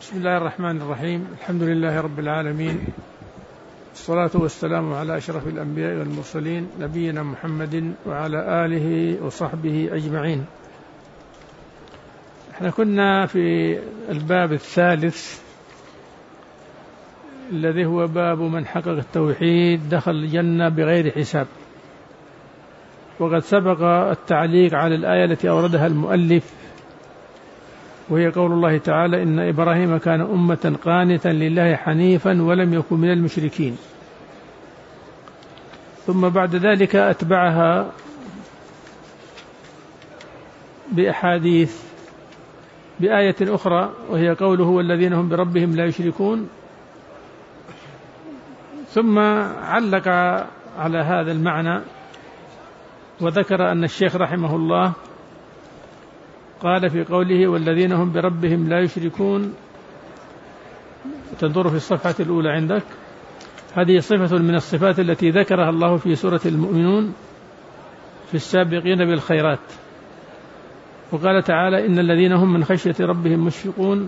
بسم الله الرحمن الرحيم. الحمد لله رب العالمين، الصلاة والسلام على أشرف الأنبياء والمرسلين نبينا محمد وعلى آله وصحبه أجمعين. احنا كنا في الباب الثالث الذي هو باب من حقق التوحيد دخل الجنة بغير حساب، وقد سبق التعليق على الآية التي أوردها المؤلف، وهي قول الله تعالى: إن إبراهيم كان أمة قانتا لله حنيفا ولم يكن من المشركين. ثم بعد ذلك أتبعها بأحاديث بآية أخرى، وهي قوله: والذين هم بربهم لا يشركون. ثم علق على هذا المعنى وذكر أن الشيخ رحمه الله قال في قوله: والذين هم بربهم لا يشركون، تنظر في الصفحة الأولى عندك، هذه صفة من الصفات التي ذكرها الله في سورة المؤمنون في السابقين بالخيرات. وقال تعالى: إن الذين هم من خشية ربهم مشفقون.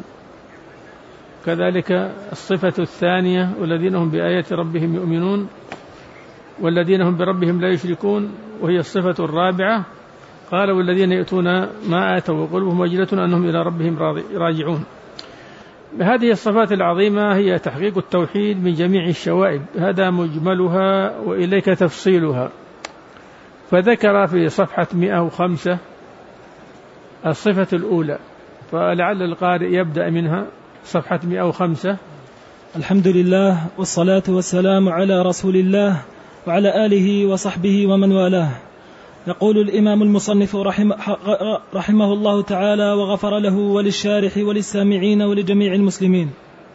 كذلك الصفة الثانية: والذين هم بآيات ربهم يؤمنون، والذين هم بربهم لا يشركون، وهي الصفة الرابعة. قال: والذين يؤتون ما آتوا وقلوبهم وجلة أنهم إلى ربهم راجعون. هذه الصفات العظيمة هي تحقيق التوحيد من جميع الشوائب، هذا مجملها وإليك تفصيلها. فذكر في صفحة 105 الصفة الأولى، فلعل القارئ يبدأ منها. صفحة 105. الحمد لله والصلاة والسلام على رسول الله وعلى آله وصحبه ومن والاه. يقول الإمام المصنف رحمه الله تعالى وغفر له وللشارح وللسامعين ولجميع المسلمين: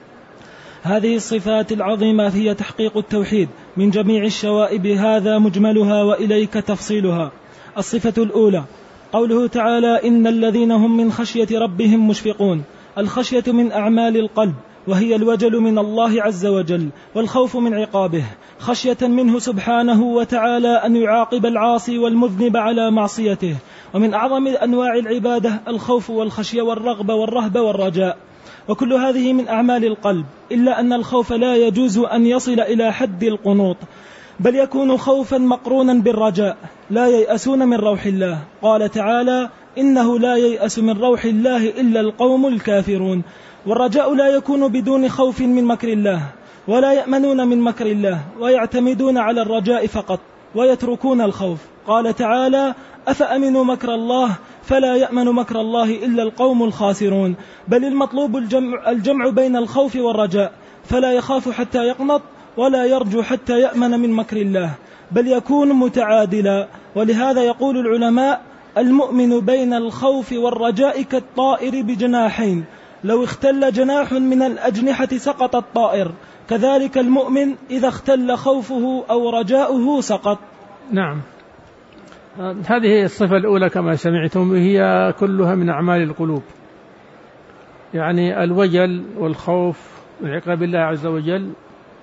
هذه الصفات العظيمة هي تحقيق التوحيد من جميع الشوائب، هذا مجملها وإليك تفصيلها. الصفة الأولى قوله تعالى: إن الذين هم من خشية ربهم مشفقون. الخشية من أعمال القلب، وهي الوجل من الله عز وجل والخوف من عقابه، خشية منه سبحانه وتعالى أن يعاقب العاصي والمذنب على معصيته. ومن أعظم أنواع العبادة الخوف والخشية والرغبة والرهبة والرجاء، وكل هذه من أعمال القلب، إلا أن الخوف لا يجوز أن يصل إلى حد القنوط، بل يكون خوفا مقرونا بالرجاء. لا ييأسون من روح الله. قال تعالى: إنه لا ييأس من روح الله إلا القوم الكافرون. والرجاء لا يكون بدون خوف من مكر الله، ولا يأمنون من مكر الله، ويعتمدون على الرجاء فقط ويتركون الخوف. قال تعالى: أفأمنوا مكر الله فلا يأمن مكر الله إلا القوم الخاسرون. بل المطلوب الجمع بين الخوف والرجاء، فلا يخاف حتى يقنط ولا يرجو حتى يأمن من مكر الله، بل يكون متعادلا. ولهذا يقول العلماء: المؤمن بين الخوف والرجاء كالطائر بجناحين، لو اختل جناح من الأجنحة سقط الطائر، كذلك المؤمن إذا اختل خوفه أو رجاؤه سقط. نعم، هذه الصفة الأولى كما سمعتم هي كلها من أعمال القلوب، يعني الوجل والخوف من عقاب الله عز وجل،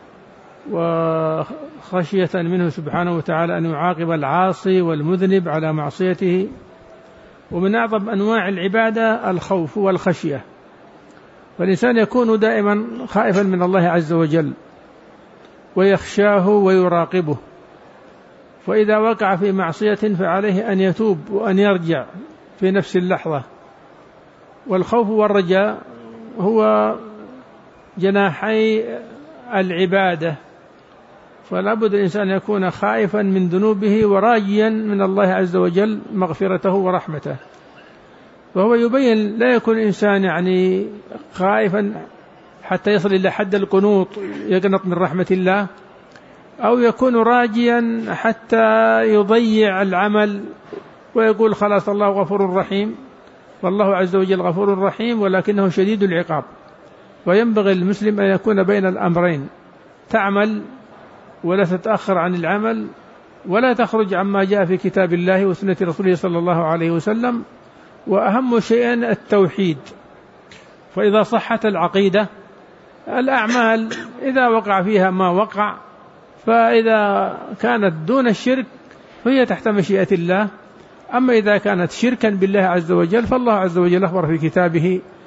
وخشية منه سبحانه وتعالى أن يعاقب العاصي والمذنب على معصيته. ومن أعظم أنواع العبادة الخوف والخشية، فالإنسان يكون دائما خائفا من الله عز وجل ويخشاه ويراقبه، فإذا وقع في معصية فعليه أن يتوب وأن يرجع في نفس اللحظة. والخوف والرجاء هو جناحي العبادة، فلا بد الإنسان يكون خائفا من ذنوبه وراجيا من الله عز وجل مغفرته ورحمته. وهو يبين لا يكون الإنسان يعني خائفا حتى يصل إلى حد القنوط يقنط من رحمة الله، أو يكون راجيا حتى يضيع العمل ويقول خلاص الله غفور رحيم. والله عز وجل غفور رحيم ولكنه شديد العقاب. وينبغي المسلم أن يكون بين الأمرين، تعمل ولا تتأخر عن العمل، ولا تخرج عما جاء في كتاب الله وسنة رسوله صلى الله عليه وسلم. وأهم شيء التوحيد. فإذا صحت العقيدة الأعمال إذا وقع فيها ما وقع، فإذا كانت دون الشرك فهي تحت مشيئة الله، أما إذا كانت شركا بالله عز وجل فالله عز وجل أخبر في كتابه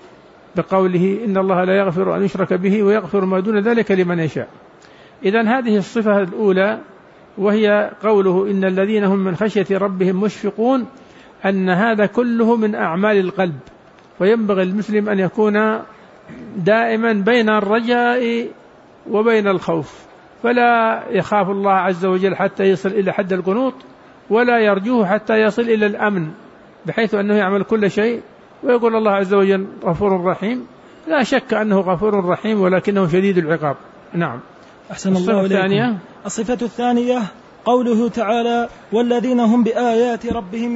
بقوله إن الله لا يغفر أن يشرك به ويغفر ما دون ذلك لمن يشاء. إذن هذه الصفة الأولى، وهي قوله إن الذين هم من خشية ربهم مشفقون، أن هذا كله من أعمال القلب، وينبغي المسلم أن يكون دائما بين الرجاء وبين الخوف، فلا يخاف الله عز وجل حتى يصل إلى حد القنوط، ولا يرجوه حتى يصل إلى الأمن، بحيث أنه يعمل كل شيء ويقول الله عز وجل غفور رحيم. لا شك أنه غفور رحيم، ولكنه شديد العقاب. نعم. أحسن الله إليكم. الصفة الثانية قوله تعالى والذين هم بآيات ربهم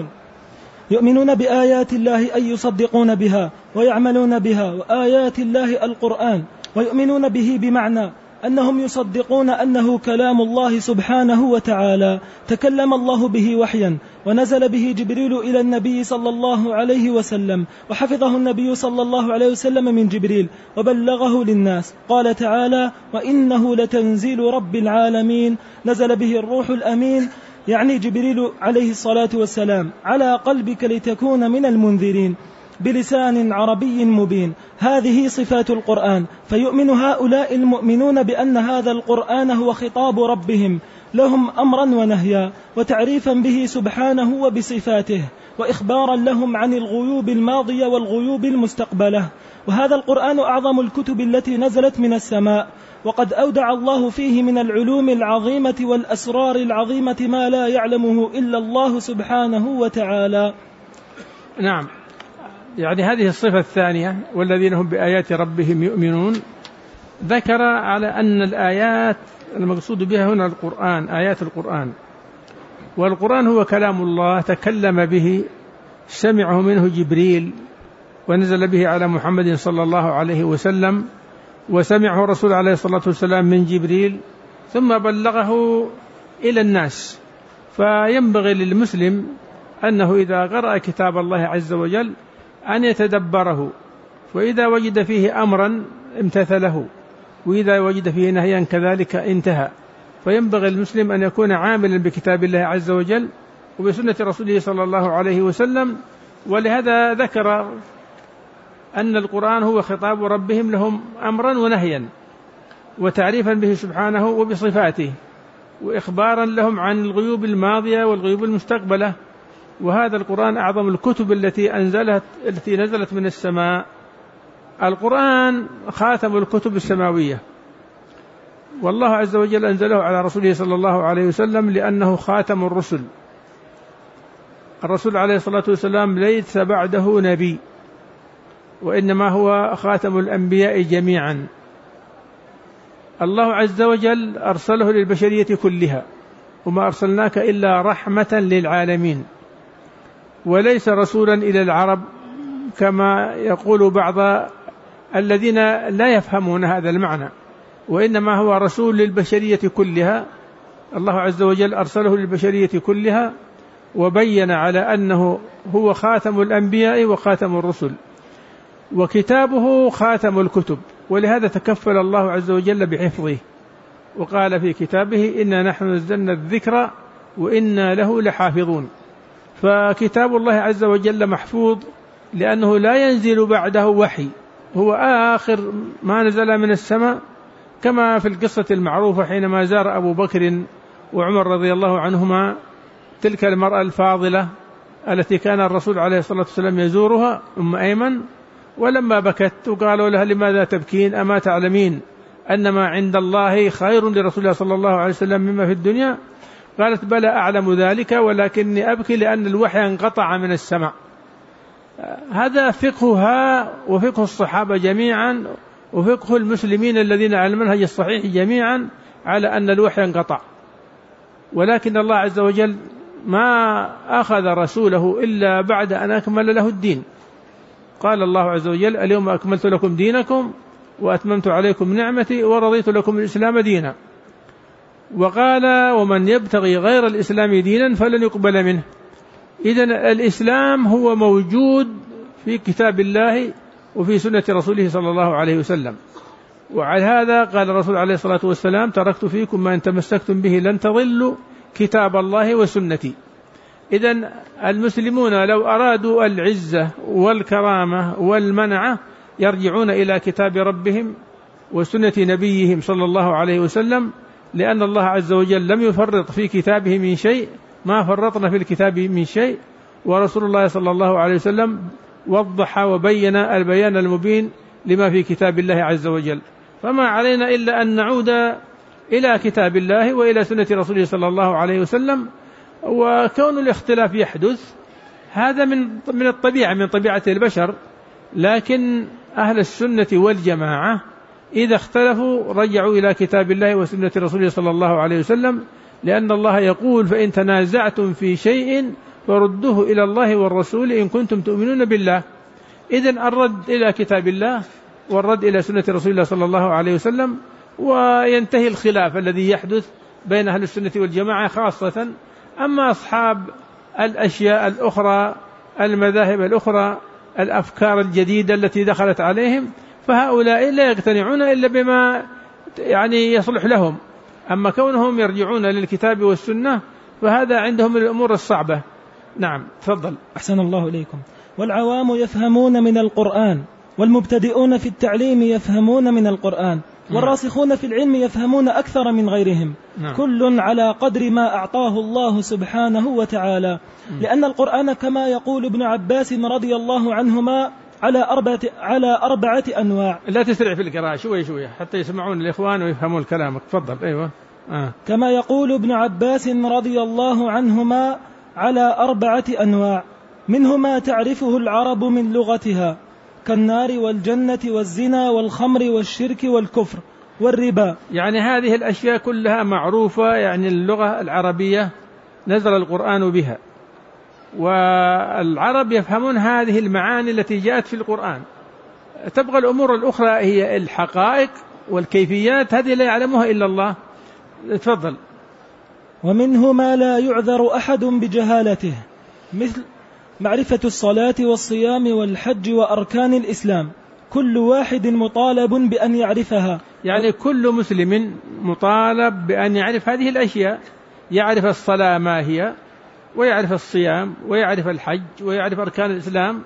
يؤمنون بآيات الله أي يصدقون بها ويعملون بها، وآيات الله القرآن، ويؤمنون به بمعنى أنهم يصدقون أنه كلام الله سبحانه وتعالى، تكلم الله به وحيا، ونزل به جبريل إلى النبي صلى الله عليه وسلم، وحفظه النبي صلى الله عليه وسلم من جبريل وبلغه للناس. قال تعالى وإنه لتنزيل رب العالمين نزل به الروح الأمين، يعني جبريل عليه الصلاة والسلام، على قلبك لتكون من المنذرين بلسان عربي مبين. هذه صفات القرآن، فيؤمن هؤلاء المؤمنون بأن هذا القرآن هو خطاب ربهم لهم أمرا ونهيا، وتعريفا به سبحانه وبصفاته، وإخبارا لهم عن الغيوب الماضية والغيوب المستقبلة. وهذا القرآن أعظم الكتب التي نزلت من السماء، وقد أودع الله فيه من العلوم العظيمة والأسرار العظيمة ما لا يعلمه إلا الله سبحانه وتعالى. نعم. يعني هذه الصفة الثانية والذين هم بآيات ربهم يؤمنون، ذكر على أن الآيات المقصود بها هنا القرآن، آيات القرآن، والقرآن هو كلام الله تكلم به، سمعه منه جبريل ونزل به على محمد صلى الله عليه وسلم، وسمعه الرسول عليه الصلاة والسلام من جبريل، ثم بلغه إلى الناس. فينبغي للمسلم أنه إذا قرأ كتاب الله عز وجل أن يتدبره، وإذا وجد فيه أمرا امتثله، وإذا وجد فيه نهيا كذلك انتهى. فينبغي المسلم أن يكون عاملا بكتاب الله عز وجل وبسنة رسوله صلى الله عليه وسلم. ولهذا ذكر أن القرآن هو خطاب ربهم لهم أمرا ونهيا، وتعريفا به سبحانه وبصفاته، وإخبارا لهم عن الغيوب الماضية والغيوب المستقبلة. وهذا القرآن أعظم الكتب التي نزلت من السماء. القرآن خاتم الكتب السماوية، والله عز وجل أنزله على رسوله صلى الله عليه وسلم لأنه خاتم الرسل. الرسول عليه الصلاة والسلام ليس بعده نبي، وإنما هو خاتم الأنبياء جميعا. الله عز وجل أرسله للبشرية كلها، وما أرسلناك إلا رحمة للعالمين، وليس رسولا إلى العرب كما يقول بعض الذين لا يفهمون هذا المعنى، وإنما هو رسول للبشرية كلها. الله عز وجل أرسله للبشرية كلها، وبين على أنه هو خاتم الأنبياء وخاتم الرسل، وكتابه خاتم الكتب، ولهذا تكفل الله عز وجل بحفظه، وقال في كتابه إنا نحن نزلنا الذكر وإنا له لحافظون. فكتاب الله عز وجل محفوظ لأنه لا ينزل بعده وحي، هو آخر ما نزل من السماء، كما في القصة المعروفة حينما زار أبو بكر وعمر رضي الله عنهما تلك المرأة الفاضلة التي كان الرسول عليه الصلاة والسلام يزورها، أم أيمن، ولما بكت وقالوا لها لماذا تبكين، أما تعلمين أن ما عند الله خير لرسول الله صلى الله عليه وسلم مما في الدنيا؟ قالت بلى أعلم ذلك، ولكني أبكي لأن الوحي انقطع من السماء. هذا فقهها وفقه الصحابة جميعا، وفقه المسلمين الذين على المنهج الصحيح جميعا، على أن الوحي انقطع. ولكن الله عز وجل ما أخذ رسوله إلا بعد أن أكمل له الدين. قال الله عز وجل اليوم أكملت لكم دينكم وأتممت عليكم نعمتي ورضيت لكم الإسلام دينا. وقال ومن يبتغي غير الإسلام دينا فلن يقبل منه. إذن الإسلام هو موجود في كتاب الله وفي سنة رسوله صلى الله عليه وسلم. وعلى هذا قال الرسول عليه الصلاة والسلام تركت فيكم ما إن تمسكتم به لن تضلوا كتاب الله وسنتي. إذن المسلمون لو أرادوا العزة والكرامة والمنعة يرجعون إلى كتاب ربهم وسنة نبيهم صلى الله عليه وسلم، لأن الله عز وجل لم يفرط في كتابه من شيء، ما فرطنا في الكتاب من شيء، ورسول الله صلى الله عليه وسلم وضح وبين البيان المبين لما في كتاب الله عز وجل. فما علينا إلا أن نعود إلى كتاب الله وإلى سنة رسوله صلى الله عليه وسلم. وكون الاختلاف يحدث هذا من الطبيعة، من طبيعة البشر، لكن أهل السنة والجماعة إذا اختلفوا رجعوا إلى كتاب الله وسنة رسوله صلى الله عليه وسلم، لأن الله يقول: فإن تنازعتم في شيء فردوه إلى الله والرسول إن كنتم تؤمنون بالله. إذن الرد إلى كتاب الله والرد إلى سنة رسول الله صلى الله عليه وسلم، وينتهي الخلاف الذي يحدث بين أهل السنة والجماعة خاصة. أما أصحاب الأشياء الأخرى، المذاهب الأخرى، الأفكار الجديدة التي دخلت عليهم، فهؤلاء لا يقتنعون إلا بما يصلح لهم. أما كونهم يرجعون للكتاب والسنة فهذا عندهم من الأمور الصعبة. نعم، تفضل. أحسن الله إليكم. والعوام يفهمون من القرآن، والمبتدئون في التعليم يفهمون من القرآن، والراسخون في العلم يفهمون أكثر من غيرهم. كل على قدر ما أعطاه الله سبحانه وتعالى، لأن القرآن كما يقول ابن عباس رضي الله عنهما على أربعة أنواع. لا تسرع في القراءة، شوي حتى يسمعون الإخوان ويفهمون كلامك. تفضل. أيوة. كما يقول ابن عباس رضي الله عنهما على 4 أنواع، منه ما تعرفه العرب من لغتها كالنار والجنة والزنا والخمر والشرك والكفر والربا. يعني هذه الأشياء كلها معروفة، اللغة العربية نزل القرآن بها، والعرب يفهمون هذه المعاني التي جاءت في القرآن. تبقى الأمور الأخرى هي الحقائق والكيفيات، هذه لا يعلمها إلا الله. تفضل. ومنه ما لا يعذر أحد بجهالته، مثل معرفة الصلاة والصيام والحج وأركان الإسلام، كل واحد مطالب بأن يعرفها. كل مسلم مطالب بأن يعرف هذه الأشياء، يعرف الصلاة ما هي، ويعرف الصيام، ويعرف الحج، ويعرف أركان الإسلام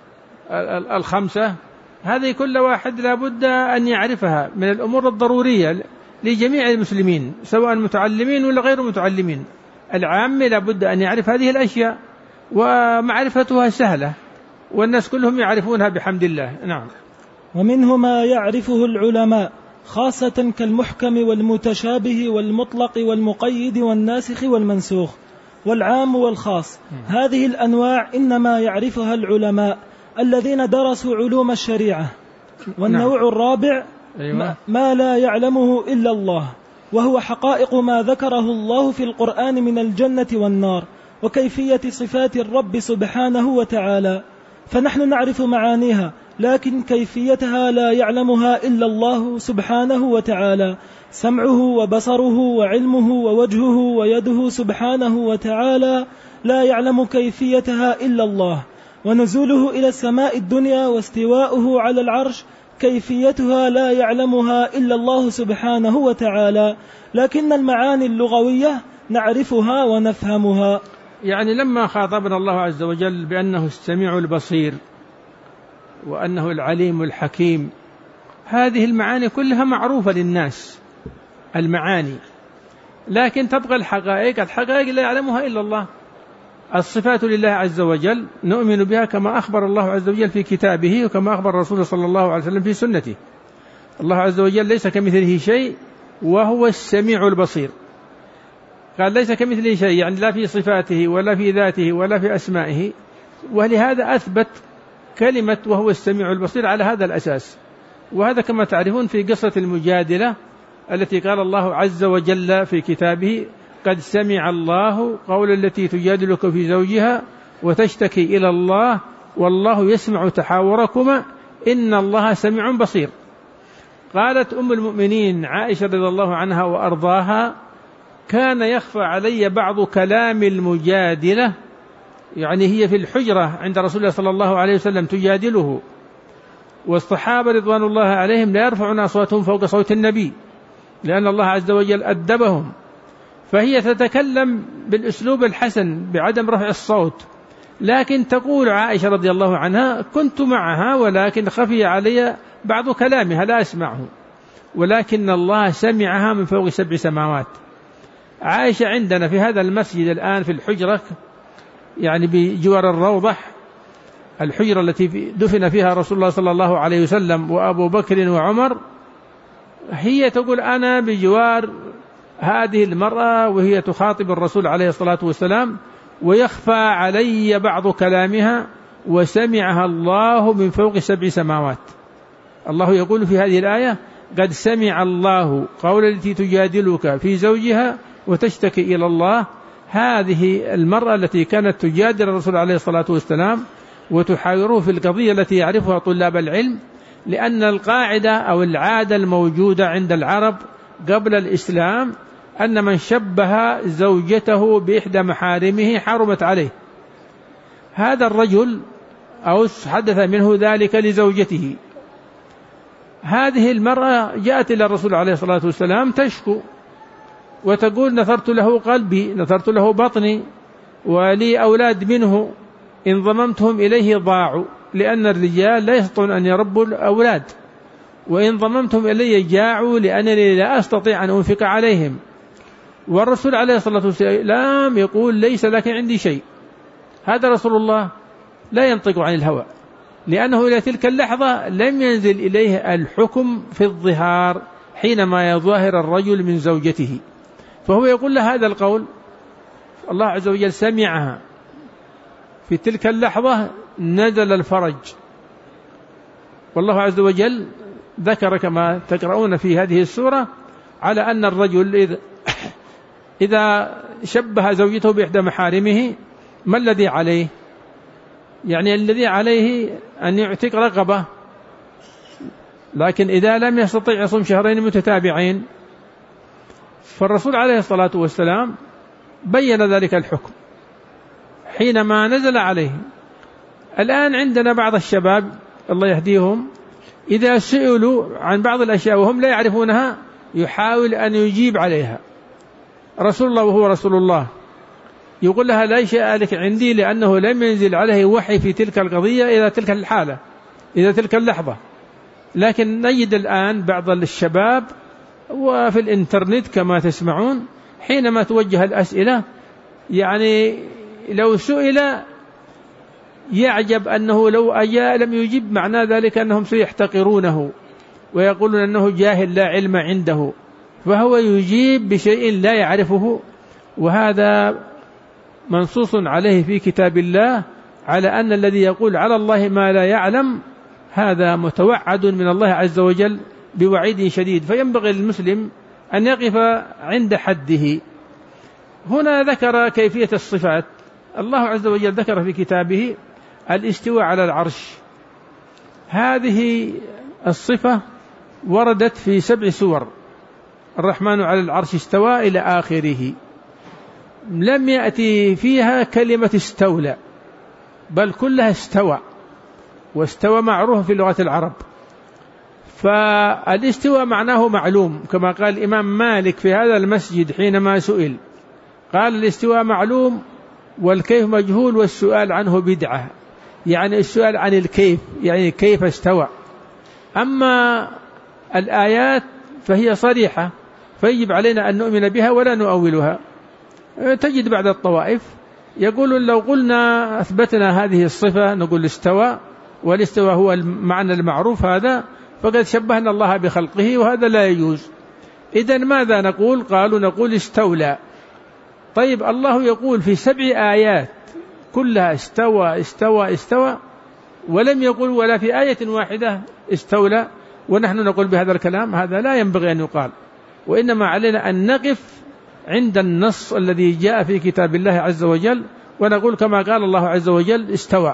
5. هذه كل واحد لابد أن يعرفها، من الأمور الضرورية لجميع المسلمين سواء متعلمين ولا غير متعلمين. العام لابد أن يعرف هذه الأشياء، ومعرفتها سهلة، والناس كلهم يعرفونها بحمد الله. نعم. ومنه ما يعرفه العلماء خاصة كالمحكم والمتشابه والمطلق والمقيد والناسخ والمنسوخ والعام والخاص. هذه الأنواع إنما يعرفها العلماء الذين درسوا علوم الشريعة. والنوع الرابع ما لا يعلمه إلا الله، وهو حقائق ما ذكره الله في القرآن من الجنة والنار، وكيفية صفات الرب سبحانه وتعالى، فنحن نعرف معانيها، لكن كيفيتها لا يعلمها إلا الله سبحانه وتعالى. سمعه وبصره وعلمه ووجهه ويده سبحانه وتعالى لا يعلم كيفيتها إلا الله. ونزوله إلى السماء الدنيا واستواؤه على العرش كيفيتها لا يعلمها إلا الله سبحانه وتعالى، لكن المعاني اللغوية نعرفها ونفهمها. لما خاطبنا الله عز وجل بأنه السميع البصير وأنه العليم الحكيم، هذه المعاني كلها معروفة للناس المعاني، لكن تبقى الحقائق لا يعلمها إلا الله. الصفات لله عز وجل نؤمن بها كما أخبر الله عز وجل في كتابه، وكما أخبر رسوله صلى الله عليه وسلم في سنته. الله عز وجل ليس كمثله شيء وهو السميع البصير. قال ليس كمثله شيء، لا في صفاته ولا في ذاته ولا في أسمائه، ولهذا أثبت كلمة وهو السميع البصير على هذا الأساس. وهذا كما تعرفون في قصة المجادلة التي قال الله عز وجل في كتابه: قد سمع الله قول التي تجادلك في زوجها وتشتكي إلى الله والله يسمع تحاوركما إن الله سميع بصير. قالت أم المؤمنين عائشة رضي الله عنها وأرضاها: كان يخفى علي بعض كلام المجادلة، هي في الحجرة عند رسول الله صلى الله عليه وسلم تجادله، والصحابة رضوان الله عليهم لا يرفعون أصواتهم فوق صوت النبي لأن الله عز وجل أدبهم، فهي تتكلم بالأسلوب الحسن بعدم رفع الصوت، لكن تقول عائشة رضي الله عنها: كنت معها ولكن خفي علي بعض كلامها لا أسمعه، ولكن الله سمعها من فوق 7 سماوات. عائشة عندنا في هذا المسجد الآن في الحجرة، يعني بجوار الروضة، الحجرة التي دفن فيها رسول الله صلى الله عليه وسلم وأبو بكر وعمر، هي تقول: أنا بجوار هذه المرأة وهي تخاطب الرسول عليه الصلاة والسلام، ويخفى علي بعض كلامها وسمعها الله من فوق 7 سماوات. الله يقول في هذه الآية: قد سمع الله قول التي تجادلك في زوجها وتشتكي إلى الله. هذه المرأة التي كانت تجادل الرسول عليه الصلاة والسلام وتحاوره في القضية التي يعرفها طلاب العلم، لأن القاعدة أو العادة الموجودة عند العرب قبل الإسلام أن من شبه زوجته بإحدى محارمه حرمت عليه. هذا الرجل أو حدث منه ذلك لزوجته. هذه المرأة جاءت إلى الرسول عليه الصلاة والسلام تشكو وتقول: نثرت له قلبي، نثرت له بطني، ولي أولاد منه، إن ضممتهم إليه ضاعوا، لأن الرجال لا يستطيعون أن يربوا الأولاد، وإن ضممتهم إلي جاعوا، لأنني لا أستطيع أن أنفق عليهم. والرسول عليه الصلاة والسلام يقول: ليس لك عندي شيء. هذا رسول الله لا ينطق عن الهوى، لأنه إلى تلك اللحظة لم ينزل إليه الحكم في الظهار حينما يظاهر الرجل من زوجته، فهو يقول له هذا القول. الله عز وجل سمعها في تلك اللحظة، نزل الفرج. والله عز وجل ذكر كما تقرؤون في هذه السورة على أن الرجل إذا شبه زوجته بإحدى محارمه ما الذي عليه؟ يعني الذي عليه أن يعتق رقبة، لكن إذا لم يستطيع يصوم 2 شهرين متتابعين. فالرسول عليه الصلاة والسلام بين ذلك الحكم حينما نزل عليه. الآن عندنا بعض الشباب الله يهديهم إذا سئلوا عن بعض الأشياء وهم لا يعرفونها يحاول أن يجيب عليها. رسول الله وهو رسول الله يقول لها: لا شيء لك عندي، لأنه لم ينزل عليه وحي في تلك القضية إلى تلك الحالة، إلى تلك اللحظة. لكن نجد الآن بعض الشباب وفي الإنترنت كما تسمعون حينما توجه الأسئلة، يعني لو سئل يعجب أنه لو أجاء لم يجيب، معنى ذلك أنهم سيحتقرونه ويقولون أنه جاهل لا علم عنده، فهو يجيب بشيء لا يعرفه. وهذا منصوص عليه في كتاب الله على أن الذي يقول على الله ما لا يعلم هذا متوعد من الله عز وجل بوعيد شديد، فينبغي للمسلم أن يقف عند حده. هنا ذكر كيفية الصفات. الله عز وجل ذكر في كتابه الاستواء على العرش. هذه الصفة وردت في 7 سور: الرحمن على العرش استوى إلى آخره. لم يأتي فيها كلمة استولى، بل كلها استوى، واستوى معروف في لغة العرب. فالاستواء معناه معلوم، كما قال الإمام مالك في هذا المسجد حينما سئل قال: الاستواء معلوم والكيف مجهول والسؤال عنه بدعة. يعني السؤال عن الكيف، يعني كيف استوى. أما الآيات فهي صريحة، فيجب علينا أن نؤمن بها ولا نؤولها. تجد بعض الطوائف يقول: لو قلنا أثبتنا هذه الصفة نقول استوى، والاستوى هو المعنى المعروف هذا، فقد شبهنا الله بخلقه، وهذا لا يجوز. إذن ماذا نقول؟ قالوا: نقول استولى. طيب الله يقول في 7 آيات كلها استوى استوى استوى، ولم يقل ولا في آية واحدة استولى، ونحن نقول بهذا الكلام؟ هذا لا ينبغي أن يقال، وإنما علينا أن نقف عند النص الذي جاء في كتاب الله عز وجل ونقول كما قال الله عز وجل استوى.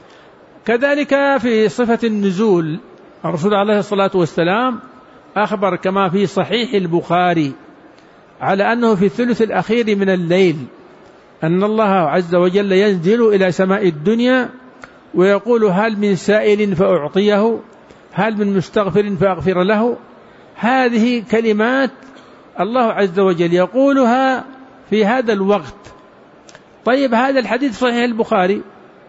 كذلك في صفة النزول، الرسول عليه الصلاة والسلام أخبر كما في صحيح البخاري على أنه في الثلث الأخير من الليل أن الله عز وجل ينزل إلى سماء الدنيا ويقول: هل من سائل فأعطيه، هل من مستغفر فأغفر له. هذه كلمات الله عز وجل يقولها في هذا الوقت. طيب هذا الحديث صحيح البخاري،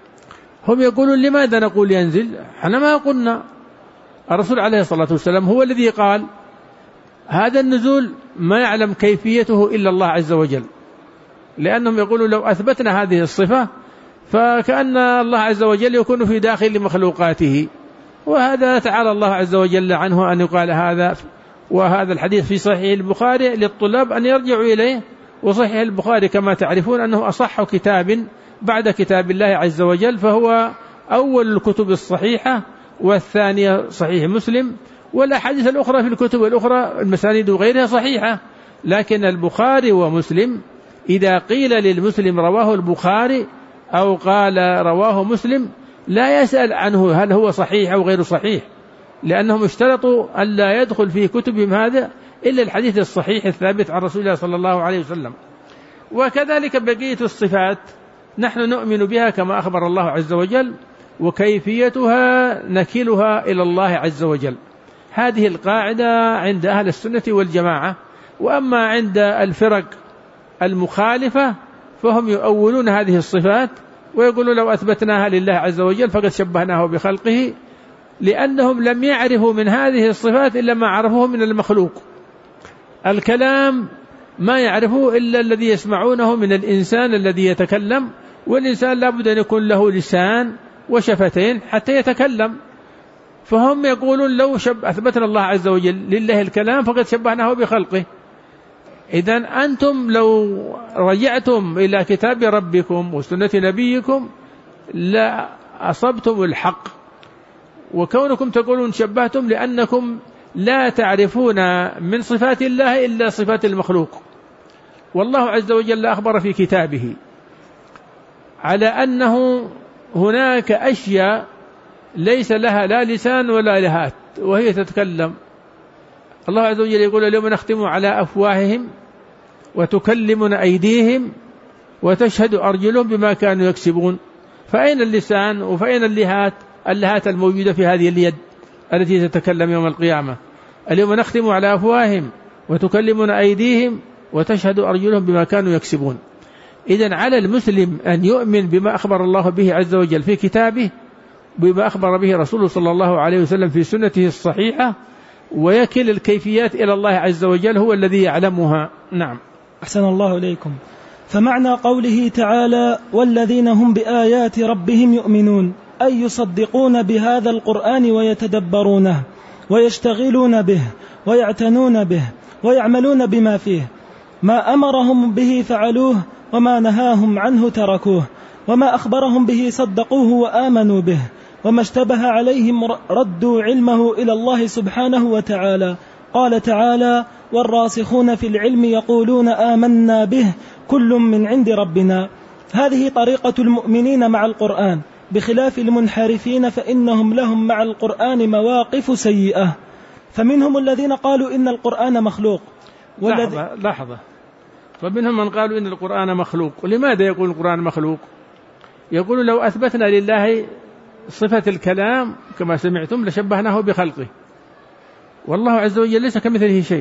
هم يقولون لماذا نقول ينزل؟ احنا ما قلنا. الرسول عليه الصلاة والسلام هو الذي قال هذا النزول ما يعلم كيفيته إلا الله عز وجل، لأنهم يقولون لو أثبتنا هذه الصفة فكأن الله عز وجل يكون في داخل مخلوقاته، وهذا تعالى الله عز وجل عنه أن يقال هذا. وهذا الحديث في صحيح البخاري للطلاب أن يرجعوا إليه، وصحيح البخاري كما تعرفون أنه أصح كتاب بعد كتاب الله عز وجل، فهو أول الكتب الصحيحة، والثانية صحيح مسلم، والأحاديث الأخرى في الكتب الأخرى المسانيد وغيرها صحيحة. لكن البخاري ومسلم إذا قيل للمسلم رواه البخاري أو قال رواه مسلم لا يسأل عنه هل هو صحيح أو غير صحيح، لأنهم اشترطوا أن لا يدخل في كتبهم هذا إلا الحديث الصحيح الثابت عن رسول الله صلى الله عليه وسلم. وكذلك بقية الصفات نحن نؤمن بها كما أخبر الله عز وجل، وكيفيتها نكلها إلى الله عز وجل. هذه القاعدة عند أهل السنة والجماعة. وأما عند الفرق المخالفة فهم يؤولون هذه الصفات ويقولون لو أثبتناها لله عز وجل فقد شبهناه بخلقه، لأنهم لم يعرفوا من هذه الصفات إلا ما عرفوه من المخلوق. الكلام ما يعرفه إلا الذي يسمعونه من الإنسان الذي يتكلم، والإنسان لابد أن يكون له لسان وشفتين حتى يتكلم. فهم يقولون لو أثبتنا الله عز وجل لله الكلام فقد شبهناه بخلقه. إذن أنتم لو رجعتم إلى كتاب ربكم وسنة نبيكم لا أصبتم الحق، وكونكم تقولون شبهتم لأنكم لا تعرفون من صفات الله إلا صفات المخلوق. والله عز وجل أخبر في كتابه على أنه هناك أشياء ليس لها لا لسان ولا لهات وهي تتكلم. الله عز وجل يقول اليوم نختم على أفواههم وتكلمنا أيديهم وتشهد أرجلهم بما كانوا يكسبون. فأين اللسان وفأين اللهات الموجودة في هذه اليد التي تتكلم يوم القيامة؟ اليوم نختم على أفواههم وتكلمنا أيديهم وتشهد أرجلهم بما كانوا يكسبون. إذن على المسلم أن يؤمن بما أخبر الله به عز وجل في كتابه، بما أخبر به رسوله صلى الله عليه وسلم في سنته الصحيحة، ويكل الكيفيات إلى الله عز وجل هو الذي يعلمها. نعم. أحسن الله إليكم. فمعنى قوله تعالى والذين هم بآيات ربهم يؤمنون أي يصدقون بهذا القرآن ويتدبرونه ويشتغلون به ويعتنون به ويعملون بما فيه، ما أمرهم به فعلوه وما نهاهم عنه تركوه، وما أخبرهم به صدقوه وآمنوا به، وما اشتبه عليهم ردوا علمه إلى الله سبحانه وتعالى. قال تعالى والراسخون في العلم يقولون آمنا به كل من عند ربنا. هذه طريقة المؤمنين مع القرآن، بخلاف المنحرفين فإنهم لهم مع القرآن مواقف سيئة. فمنهم الذين قالوا إن القرآن مخلوق. لحظة. فمنهم من قالوا إن القرآن مخلوق. ولماذا يقول القرآن مخلوق؟ يقول لو أثبتنا لله صفة الكلام كما سمعتم لشبهناه بخلقه، والله عز وجل ليس كمثله شيء.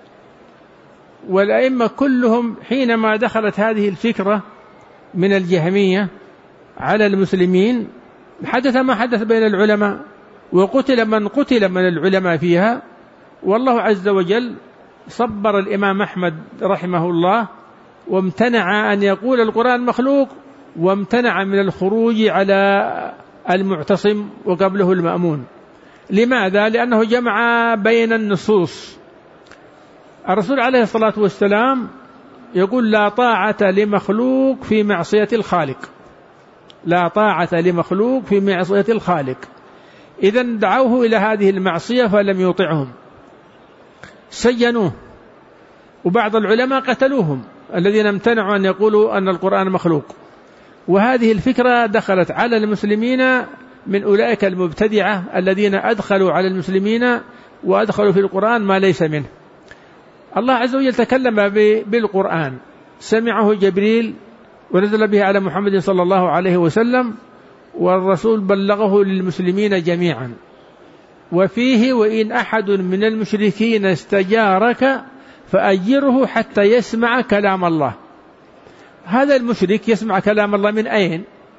والأئمة كلهم حينما دخلت هذه الفكرة من الجهمية على المسلمين حدث ما حدث بين العلماء، وقتل من قتل من العلماء فيها. والله عز وجل صبر الإمام أحمد رحمه الله وامتنع أن يقول القرآن مخلوق، وامتنع من الخروج على المعتصم وقبله المأمون. لماذا؟ لأنه جمع بين النصوص. الرسول عليه الصلاة والسلام يقول لا طاعة لمخلوق في معصية الخالق، لا طاعة لمخلوق في معصية الخالق. إذن دعوه إلى هذه المعصية فلم يطعهم، سجنوه، وبعض العلماء قتلوهم الذين امتنعوا أن يقولوا أن القرآن مخلوق. وهذه الفكرة دخلت على المسلمين من أولئك المبتدعة الذين أدخلوا على المسلمين وأدخلوا في القرآن ما ليس منه. الله عز وجل تكلم بالقرآن، سمعه جبريل ونزل به على محمد صلى الله عليه وسلم، والرسول بلغه للمسلمين جميعا. وفيه وإن أحد من المشركين استجارك فأجره حتى يسمع كلام الله. هذا المشرك يسمع كلام الله من أين؟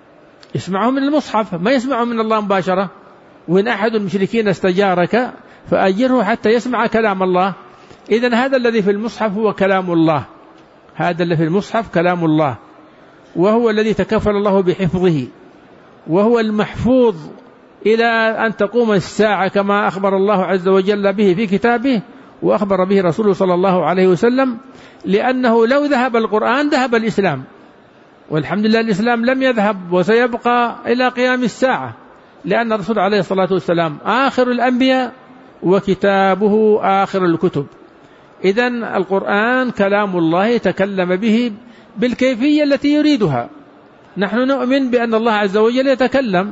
يسمعه من المصحف، ما يسمعه من الله مباشرة. وإن أحد المشركين استجارك فأجره حتى يسمع كلام الله. إذن هذا الذي في المصحف هو كلام الله، هذا الذي في المصحف كلام الله، وهو الذي تكفل الله بحفظه، وهو المحفوظ إلى أن تقوم الساعة كما أخبر الله عز وجل به في كتابه، وأخبر به رسوله صلى الله عليه وسلم. لأنه لو ذهب القرآن ذهب الإسلام، والحمد لله الإسلام لم يذهب وسيبقى إلى قيام الساعة، لأن الرسول عليه الصلاة والسلام آخر الأنبياء وكتابه آخر الكتب. إذن القرآن كلام الله تكلم به بالكيفية التي يريدها. نحن نؤمن بأن الله عز وجل يتكلم،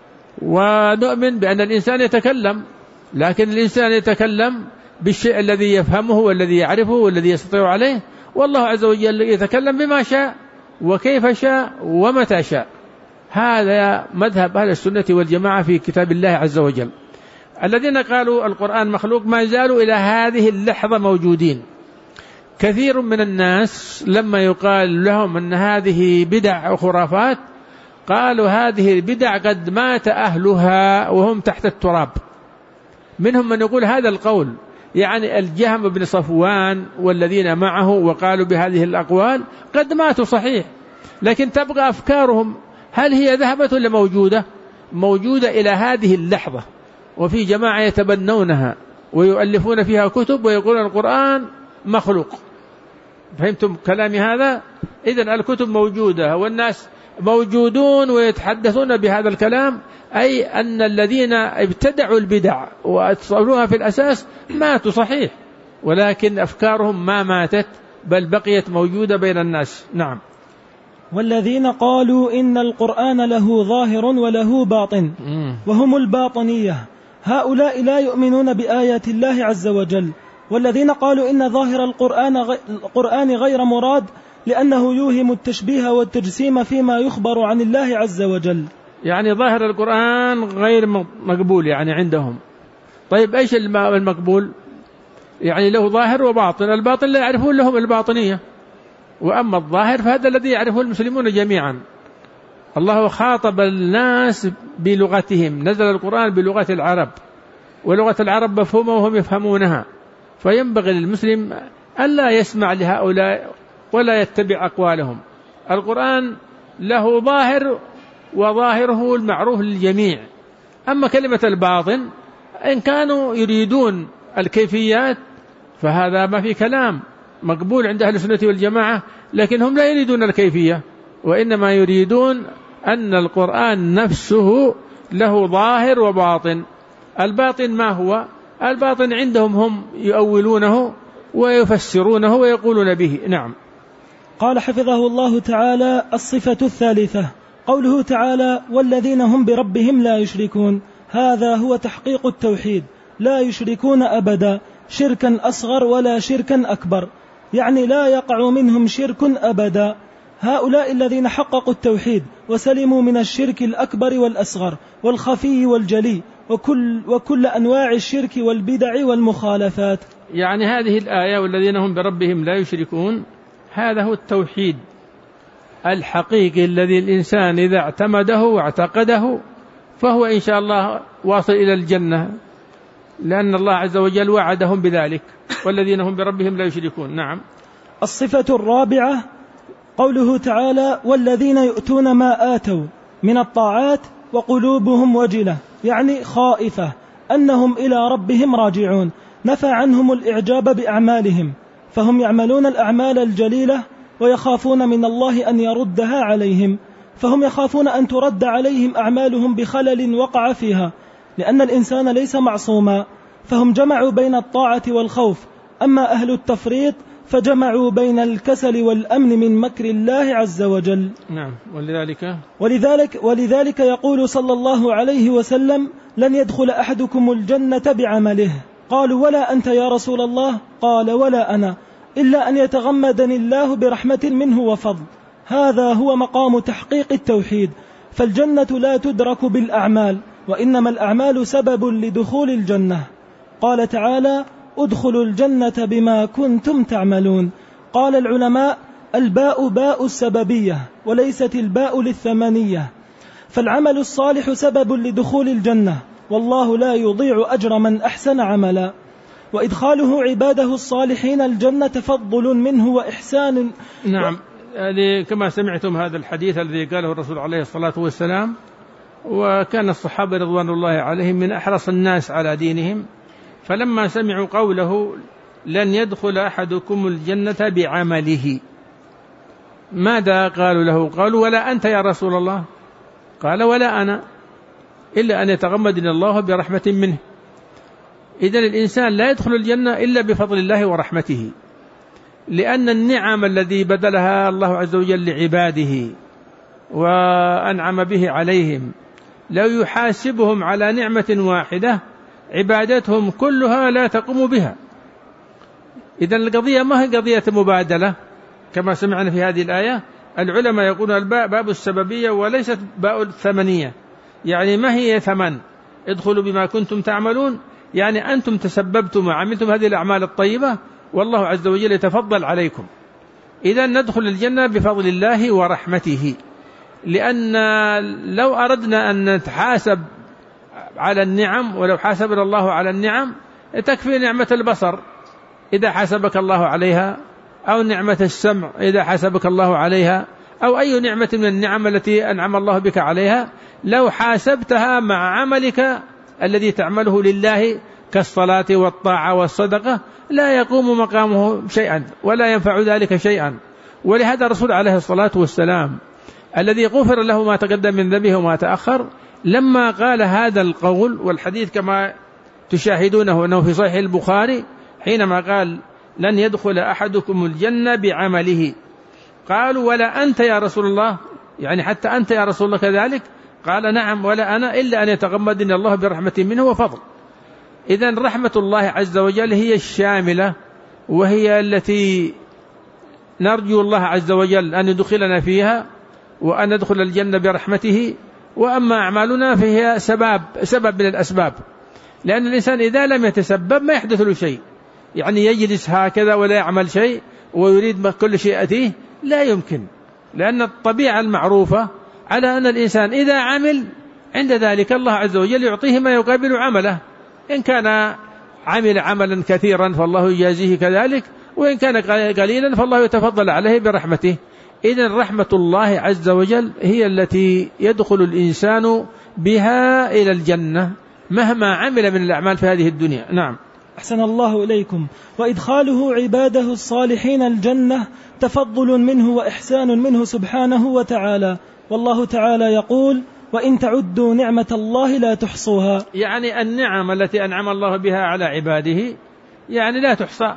ونؤمن بأن الإنسان يتكلم، لكن الإنسان يتكلم بالشيء الذي يفهمه والذي يعرفه والذي يستطيع عليه، والله عز وجل يتكلم بما شاء وكيف شاء ومتى شاء. هذا مذهب أهل السنة والجماعة في كتاب الله عز وجل. الذين قالوا القرآن مخلوق ما زالوا إلى هذه اللحظة موجودين. كثير من الناس لما يقال لهم أن هذه بدع وخرافات قالوا هذه البدع قد مات أهلها وهم تحت التراب. منهم من يقول هذا القول، يعني الجهم بن صفوان والذين معه وقالوا بهذه الأقوال قد ماتوا صحيح، لكن تبقى أفكارهم هل هي ذهبت ولا موجودة؟ موجودة إلى هذه اللحظة، وفي جماعة يتبنونها ويؤلفون فيها كتب ويقولون القرآن مخلوق. فهمتم كلامي هذا؟ إذن الكتب موجودة والناس موجودون ويتحدثون بهذا الكلام، أي أن الذين ابتدعوا البدع وأتصلوها في الأساس ماتوا صحيح، ولكن أفكارهم ما ماتت بل بقيت موجودة بين الناس. نعم. والذين قالوا إن القرآن له ظاهر وله باطن وهم الباطنية، هؤلاء لا يؤمنون بآيات الله عز وجل. والذين قالوا إن ظاهر القرآن غير مراد لأنه يوهم التشبيه والتجسيم فيما يخبر عن الله عز وجل. يعني ظاهر القرآن غير مقبول يعني عندهم. طيب إيش المقبول؟ يعني له ظاهر وباطن. الباطن لا يعرفون لهم الباطنية، وأما الظاهر فهذا الذي يعرفه المسلمون جميعا. الله خاطب الناس بلغتهم، نزل القرآن بلغة العرب، ولغة العرب مفهومة وهم يفهمونها، فينبغي للمسلم ألا يسمع لهؤلاء ولا يتبع أقوالهم. القرآن له ظاهر وظاهره المعروف للجميع. أما كلمة الباطن إن كانوا يريدون الكيفيات فهذا ما في كلام، مقبول عند أهل السنة والجماعة، لكن هم لا يريدون الكيفية، وإنما يريدون أن القرآن نفسه له ظاهر وباطن. الباطن ما هو؟ الباطن عندهم هم يؤولونه ويفسرونه ويقولون به. نعم. قال حفظه الله تعالى: الصفة الثالثة قوله تعالى: والذين هم بربهم لا يشركون. هذا هو تحقيق التوحيد، لا يشركون أبدا، شركا أصغر ولا شركا أكبر، يعني لا يقع منهم شرك أبدا. هؤلاء الذين حققوا التوحيد وسلموا من الشرك الأكبر والأصغر والخفي والجلي وكل أنواع الشرك والبدع والمخالفات. يعني هذه الآية والذين هم بربهم لا يشركون، هذا هو التوحيد الحقيقي الذي الإنسان إذا اعتمده واعتقده فهو إن شاء الله واصل إلى الجنة، لأن الله عز وجل وعدهم بذلك، والذين هم بربهم لا يشركون. نعم. الصفة الرابعة قوله تعالى: والذين يؤتون ما آتوا من الطاعات وقلوبهم وجلة، يعني خائفة أنهم إلى ربهم راجعون. نفى عنهم الإعجاب بأعمالهم، فهم يعملون الأعمال الجليلة ويخافون من الله أن يردها عليهم، فهم يخافون أن ترد عليهم أعمالهم بخلل وقع فيها، لأن الإنسان ليس معصوما، فهم جمعوا بين الطاعة والخوف. أما أهل التفريط فجمعوا بين الكسل والأمن من مكر الله عز وجل. نعم. ولذلك يقول صلى الله عليه وسلم: لن يدخل أحدكم الجنة بعمله. قالوا: ولا أنت يا رسول الله؟ قال: ولا أنا، إلا أن يتغمدني الله برحمة منه وفضل. هذا هو مقام تحقيق التوحيد، فالجنة لا تدرك بالأعمال، وإنما الأعمال سبب لدخول الجنة. قال تعالى: ادخلوا الجنة بما كنتم تعملون. قال العلماء: الباء باء السببية وليست الباء للثمانية، فالعمل الصالح سبب لدخول الجنة، والله لا يضيع أجر من أحسن عملا. وإدخاله عباده الصالحين الجنة تفضل منه وإحسان. نعم، كما سمعتم هذا الحديث الذي قاله الرسول عليه الصلاة والسلام، وكان الصحابة رضوان الله عليهم من أحرص الناس على دينهم، فلما سمعوا قوله لن يدخل أحدكم الجنة بعمله، ماذا قالوا له؟ قالوا ولا أنت يا رسول الله؟ قال ولا أنا، إلا أن يتغمدني الله برحمة منه. إذن الإنسان لا يدخل الجنة إلا بفضل الله ورحمته، لأن النعم الذي بدلها الله عز وجل لعباده وأنعم به عليهم لو يحاسبهم على نعمة واحدة عبادتهم كلها لا تقوم بها. إذن القضية ما هي قضية مبادلة كما سمعنا في هذه الآية. العلماء يقولون الباء باب السببية وليست باء الثمنية، يعني ما هي ثمن ادخلوا بما كنتم تعملون، يعني أنتم تسببتم وعملتم هذه الأعمال الطيبة والله عز وجل يتفضل عليكم. إذن ندخل الجنة بفضل الله ورحمته، لأن لو أردنا أن نتحاسب على النعم ولو حاسبنا الله على النعم تكفي نعمة البصر إذا حاسبك الله عليها، أو نعمة السمع إذا حاسبك الله عليها، أو أي نعمة من النعم التي أنعم الله بك عليها لو حاسبتها مع عملك الذي تعمله لله كالصلاة والطاعة والصدقة لا يقوم مقامه شيئا ولا ينفع ذلك شيئا. ولهذا الرسول عليه الصلاة والسلام الذي غفر له ما تقدم من ذنبه وما تأخر لما قال هذا القول، والحديث كما تشاهدونه أنه في صحيح البخاري، حينما قال لن يدخل أحدكم الجنة بعمله، قالوا ولا أنت يا رسول الله؟ يعني حتى أنت يا رسول الله كذلك؟ قال نعم ولا أنا، إلا أن يتغمدني الله برحمة منه وفضل. إذن رحمة الله عز وجل هي الشاملة، وهي التي نرجو الله عز وجل أن يدخلنا فيها وأن ندخل الجنة برحمته. وأما أعمالنا فهي سبب من الأسباب، لأن الإنسان إذا لم يتسبب ما يحدث له شيء، يعني يجلس هكذا ولا يعمل شيء ويريد كل شيء أتيه، لا يمكن، لأن الطبيعة المعروفة على أن الإنسان إذا عمل عند ذلك الله عز وجل يعطيه ما يقابل عمله، إن كان عمل عملا كثيرا فالله يجازيه كذلك، وإن كان قليلا فالله يتفضل عليه برحمته. إذن رحمة الله عز وجل هي التي يدخل الإنسان بها إلى الجنة مهما عمل من الأعمال في هذه الدنيا. نعم. أحسن الله إليكم. وإدخاله عباده الصالحين الجنة تفضل منه وإحسان منه سبحانه وتعالى، والله تعالى يقول وإن تعدوا نعمة الله لا تحصوها. يعني النعم التي أنعم الله بها على عباده يعني لا تحصى،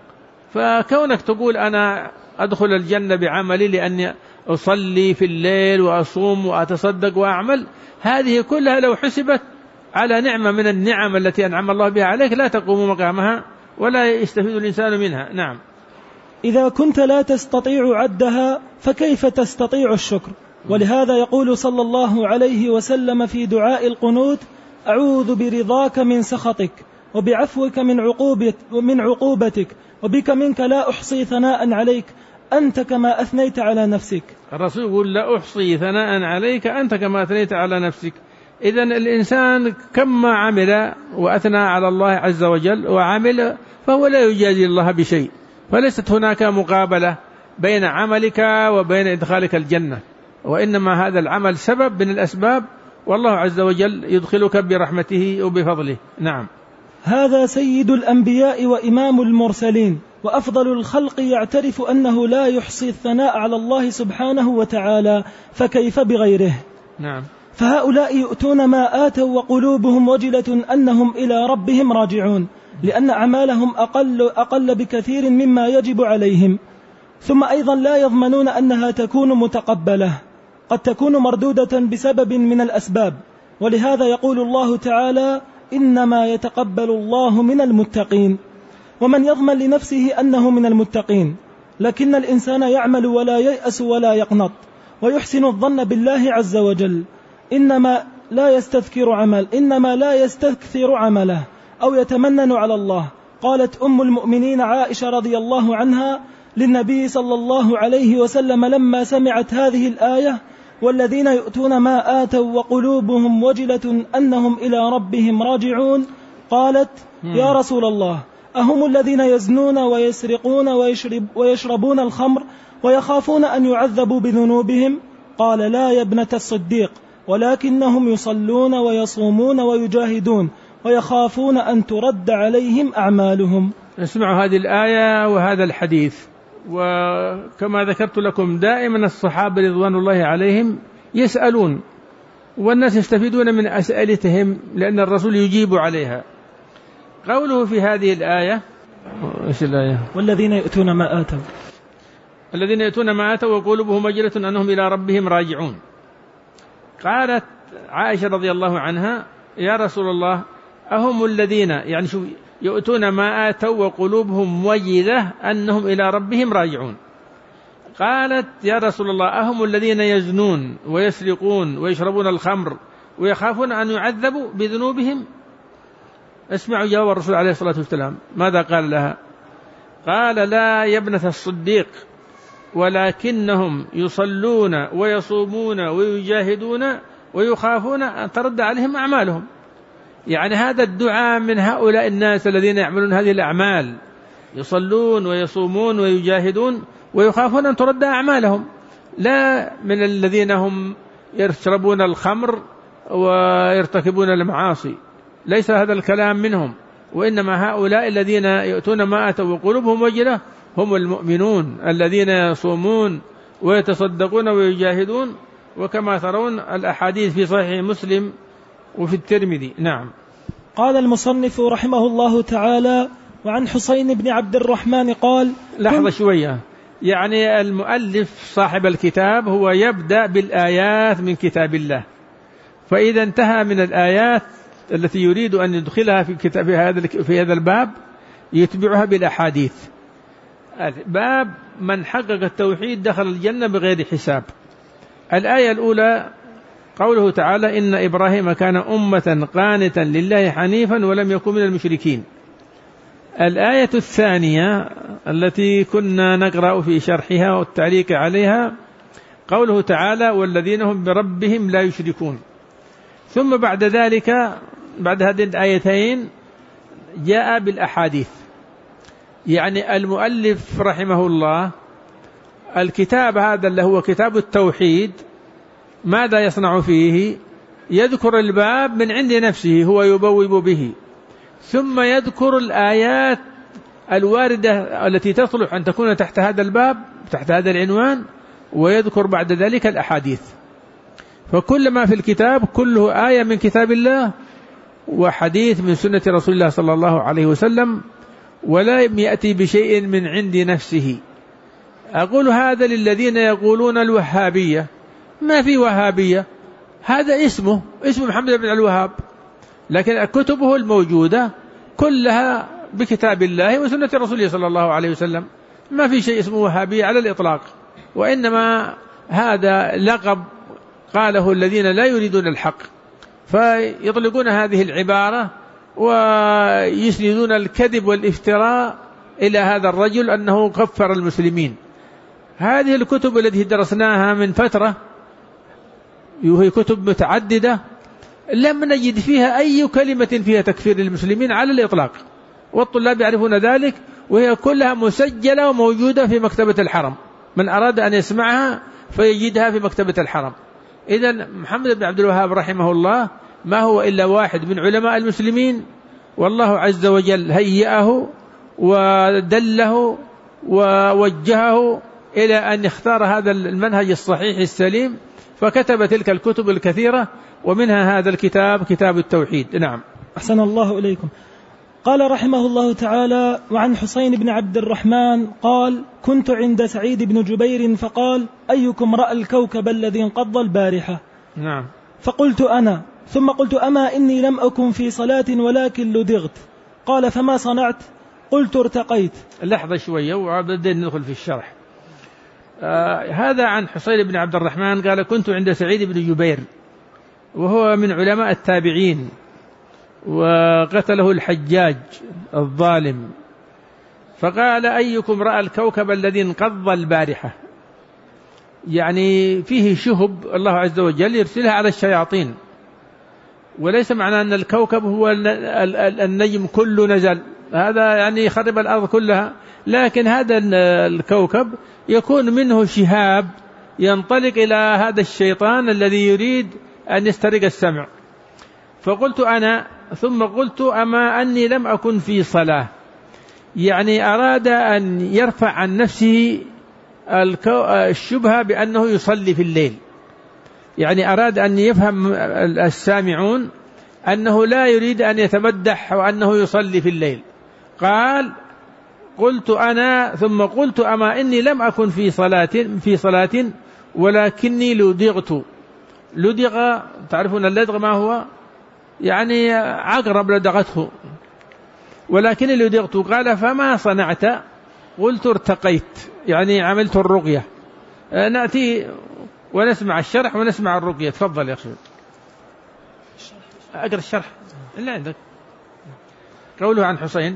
فكونك تقول أنا أدخل الجنة بعملي لأني أصلي في الليل وأصوم وأتصدق وأعمل، هذه كلها لو حسبت على نعمة من النعم التي أنعم الله بها عليك لا تقوم مقامها ولا يستفيد الإنسان منها. نعم. إذا كنت لا تستطيع عدها فكيف تستطيع الشكر؟ ولهذا يقول صلى الله عليه وسلم في دعاء القنوت أعوذ برضاك من سخطك وبعفوك من عقوبتك وبك منك لا أحصي ثناء عليك أنت كما أثنيت على نفسك. الرسول يقول لا أحصي ثناء عليك أنت كما أثنيت على نفسك. إذن الإنسان كما عمل وأثنى على الله عز وجل وعمل فهو لا يجازي الله بشيء، فليست هناك مقابلة بين عملك وبين إدخالك الجنة، وإنما هذا العمل سبب من الأسباب، والله عز وجل يدخلك برحمته وبفضله. نعم. هذا سيد الأنبياء وإمام المرسلين وأفضل الخلق يعترف أنه لا يحصي الثناء على الله سبحانه وتعالى، فكيف بغيره؟ نعم. فهؤلاء يؤتون ما آتوا وقلوبهم وجلة أنهم إلى ربهم راجعون، لأن أعمالهم أقل بكثير مما يجب عليهم، ثم أيضا لا يضمنون أنها تكون متقبلة، قد تكون مردودة بسبب من الأسباب. ولهذا يقول الله تعالى إنما يتقبل الله من المتقين، ومن يضمن لنفسه أنه من المتقين؟ لكن الإنسان يعمل ولا ييأس ولا يقنط ويحسن الظن بالله عز وجل، إنما لا يستكثر عمله أو يتمنن على الله. قالت أم المؤمنين عائشة رضي الله عنها للنبي صلى الله عليه وسلم لما سمعت هذه الآية والذين يؤتون ما آتوا وقلوبهم وجلة أنهم إلى ربهم راجعون. قالت: يا رسول الله، أهم الذين يزنون ويسرقون ويشربون الخمر ويخافون أن يعذبوا بذنوبهم؟ قال: لا يا ابنة الصديق، ولكنهم يصلون ويصومون ويجاهدون ويخافون أن ترد عليهم أعمالهم. اسمعوا هذه الآية وهذا الحديث. وكما ذكرت لكم دائما الصحابة رضوان الله عليهم يسألون، والناس يستفيدون من أسئلتهم لأن الرسول يجيب عليها. قوله في هذه الآية، إيش الآية؟ والذين يؤتون ما آتوا، الذين يؤتون ما آتوا وقلوبهم وجلة أنهم إلى ربهم راجعون. قالت عائشة رضي الله عنها: يا رسول الله، أهم الذين يعني شو يؤتون ما آتوا وقلوبهم وجلة أنهم إلى ربهم راجعون؟ قالت: يا رسول الله، أهم الذين يزنون ويسرقون ويشربون الخمر ويخافون أن يعذبوا بذنوبهم؟ اسمعوا جواب الرسول عليه الصلاة والسلام ماذا قال لها. قال: لا يا ابنة الصديق، ولكنهم يصلون ويصومون ويجاهدون ويخافون أن ترد عليهم أعمالهم. يعني هذا الدعاء من هؤلاء الناس الذين يعملون هذه الأعمال، يصلون ويصومون ويجاهدون ويخافون أن ترد أعمالهم، لا من الذين هم يشربون الخمر ويرتكبون المعاصي، ليس هذا الكلام منهم، وإنما هؤلاء الذين يؤتون ما آتوا وقلوبهم وجلة هم المؤمنون الذين يصومون ويتصدقون ويجاهدون، وكما ترون الأحاديث في صحيح مسلم وفي الترمذي. نعم. قال المصنف رحمه الله تعالى: وعن حسين بن عبد الرحمن قال. لحظة شوية، يعني المؤلف صاحب الكتاب هو يبدأ بالآيات من كتاب الله، فإذا انتهى من الآيات التي يريد أن يدخلها في هذا الباب يتبعها بالأحاديث. باب من حقق التوحيد دخل الجنة بغير حساب. الآية الأولى قوله تعالى: إن إبراهيم كان أمة قانتا لله حنيفا ولم يكن من المشركين. الآية الثانية التي كنا نقرأ في شرحها والتعليق عليها قوله تعالى: والذين هم بربهم لا يشركون. ثم بعد ذلك بعد هذه الآيتين جاء بالأحاديث. يعني المؤلف رحمه الله الكتاب هذا اللي هو كتاب التوحيد ماذا يصنع فيه؟ يذكر الباب من عند نفسه، هو يبوب به، ثم يذكر الآيات الواردة التي تصلح أن تكون تحت هذا الباب تحت هذا العنوان، ويذكر بعد ذلك الأحاديث. فكل ما في الكتاب كله آية من كتاب الله وحديث من سنة رسول الله صلى الله عليه وسلم، ولا يأتي بشيء من عند نفسه. أقول هذا للذين يقولون الوهابية، ما في وهابية، هذا اسمه محمد بن الوهاب، لكن كتبه الموجودة كلها بكتاب الله وسنة رسوله صلى الله عليه وسلم، ما في شيء اسمه وهابية على الإطلاق، وإنما هذا لقب قاله الذين لا يريدون الحق، فيطلقون هذه العبارة ويسندون الكذب والافتراء إلى هذا الرجل أنه كفر المسلمين. هذه الكتب التي درسناها من فترة وهي كتب متعددة لم نجد فيها أي كلمة فيها تكفير المسلمين على الإطلاق، والطلاب يعرفون ذلك، وهي كلها مسجلة وموجودة في مكتبة الحرم، من أراد أن يسمعها فيجدها في مكتبة الحرم. إذن محمد بن عبد الوهاب رحمه الله ما هو إلا واحد من علماء المسلمين، والله عز وجل هيئه ودله ووجهه إلى أن يختار هذا المنهج الصحيح السليم، فكتب تلك الكتب الكثيرة، ومنها هذا الكتاب كتاب التوحيد. نعم. أحسن الله إليكم. قال رحمه الله تعالى: وعن حسين بن عبد الرحمن قال: كنت عند سعيد بن جبير فقال: أيكم رأى الكوكب الذي انقض البارحة؟ نعم. فقلت أنا، ثم قلت: أما إني لم أكن في صلاة ولكن لدغت. قال: فما صنعت؟ قلت: ارتقيت. لحظة شوية وبعدين ندخل في الشرح. هذا عن حسين بن عبد الرحمن قال: كنت عند سعيد بن جبير، وهو من علماء التابعين، وقتله الحجاج الظالم، فقال: أيكم رأى الكوكب الذي انقض البارحة؟ يعني فيه شهب الله عز وجل يرسلها على الشياطين، وليس معنى أن الكوكب هو النجم كله نزل، هذا يعني يخرب الأرض كلها، لكن هذا الكوكب يكون منه شهاب ينطلق إلى هذا الشيطان الذي يريد أن يسترق السمع. فقلت أنا، ثم قلت أما أني لم أكن في صلاة، يعني أراد أن يرفع عن نفسه الشبهة بأنه يصلي في الليل، يعني أراد أن يفهم السامعون أنه لا يريد أن يتمدح وأنه يصلي في الليل. قال قلت أنا، ثم قلت أما إني لم أكن في صلاة ولكني لدغت. لدغ، تعرفون اللدغ ما هو؟ يعني عقرب لدغته، ولكني لدغت. قال فما صنعت؟ قلت ارتقيت، يعني عملت الرقية. نأتي ونسمع الشرح ونسمع الرقية. تفضل يا أخي، أقرأ الشرح اللي عندك. قوله عن حسين،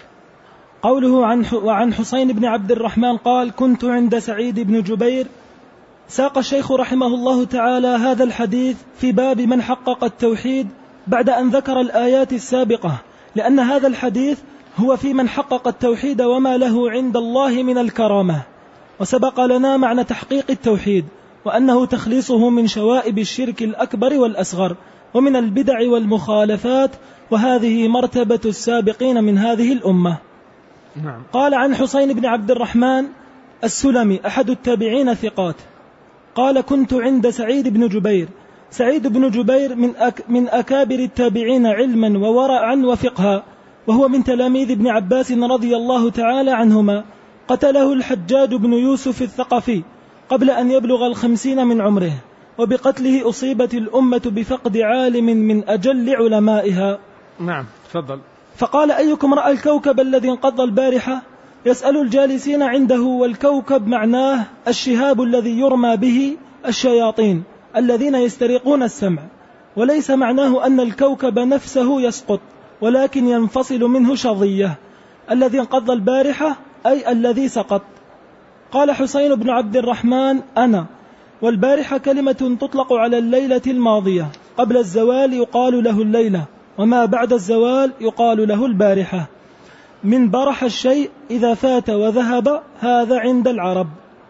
وعن حسين بن عبد الرحمن قال كنت عند سعيد بن جبير. ساق الشيخ رحمه الله تعالى هذا الحديث في باب من حقق التوحيد بعد أن ذكر الآيات السابقة، لأن هذا الحديث هو في من حقق التوحيد وما له عند الله من الكرامة. وسبق لنا معنى تحقيق التوحيد، وأنه تخليصه من شوائب الشرك الأكبر والأصغر ومن البدع والمخالفات، وهذه مرتبة السابقين من هذه الأمة. نعم. قال عن حسين بن عبد الرحمن السلمي أحد التابعين ثقات، قال كنت عند سعيد بن جبير. سعيد بن جبير من أكابر التابعين علما وورعا وفقها، وهو من تلاميذ ابن عباس رضي الله تعالى عنهما. قتله الحجاج بن يوسف الثقفي قبل أن يبلغ 50 من عمره، وبقتله أصيبت الأمة بفقد عالم من أجل علمائها. نعم تفضل. فقال أيكم رأى الكوكب الذي انقض البارحة؟ يسأل الجالسين عنده، والكوكب معناه الشهاب الذي يرمى به الشياطين الذين يسترقون السمع، وليس معناه أن الكوكب نفسه يسقط، ولكن ينفصل منه شظية. الذي انقض البارحة أي الذي سقط. قال حسين بن عبد الرحمن أنا، والبارحة كلمة تطلق على الليلة الماضية، قبل الزوال يقال له الليلة، وما بعد الزوال يقال له البارحة. من برح الشيء إذا فات وذهب، هذا عند العرب.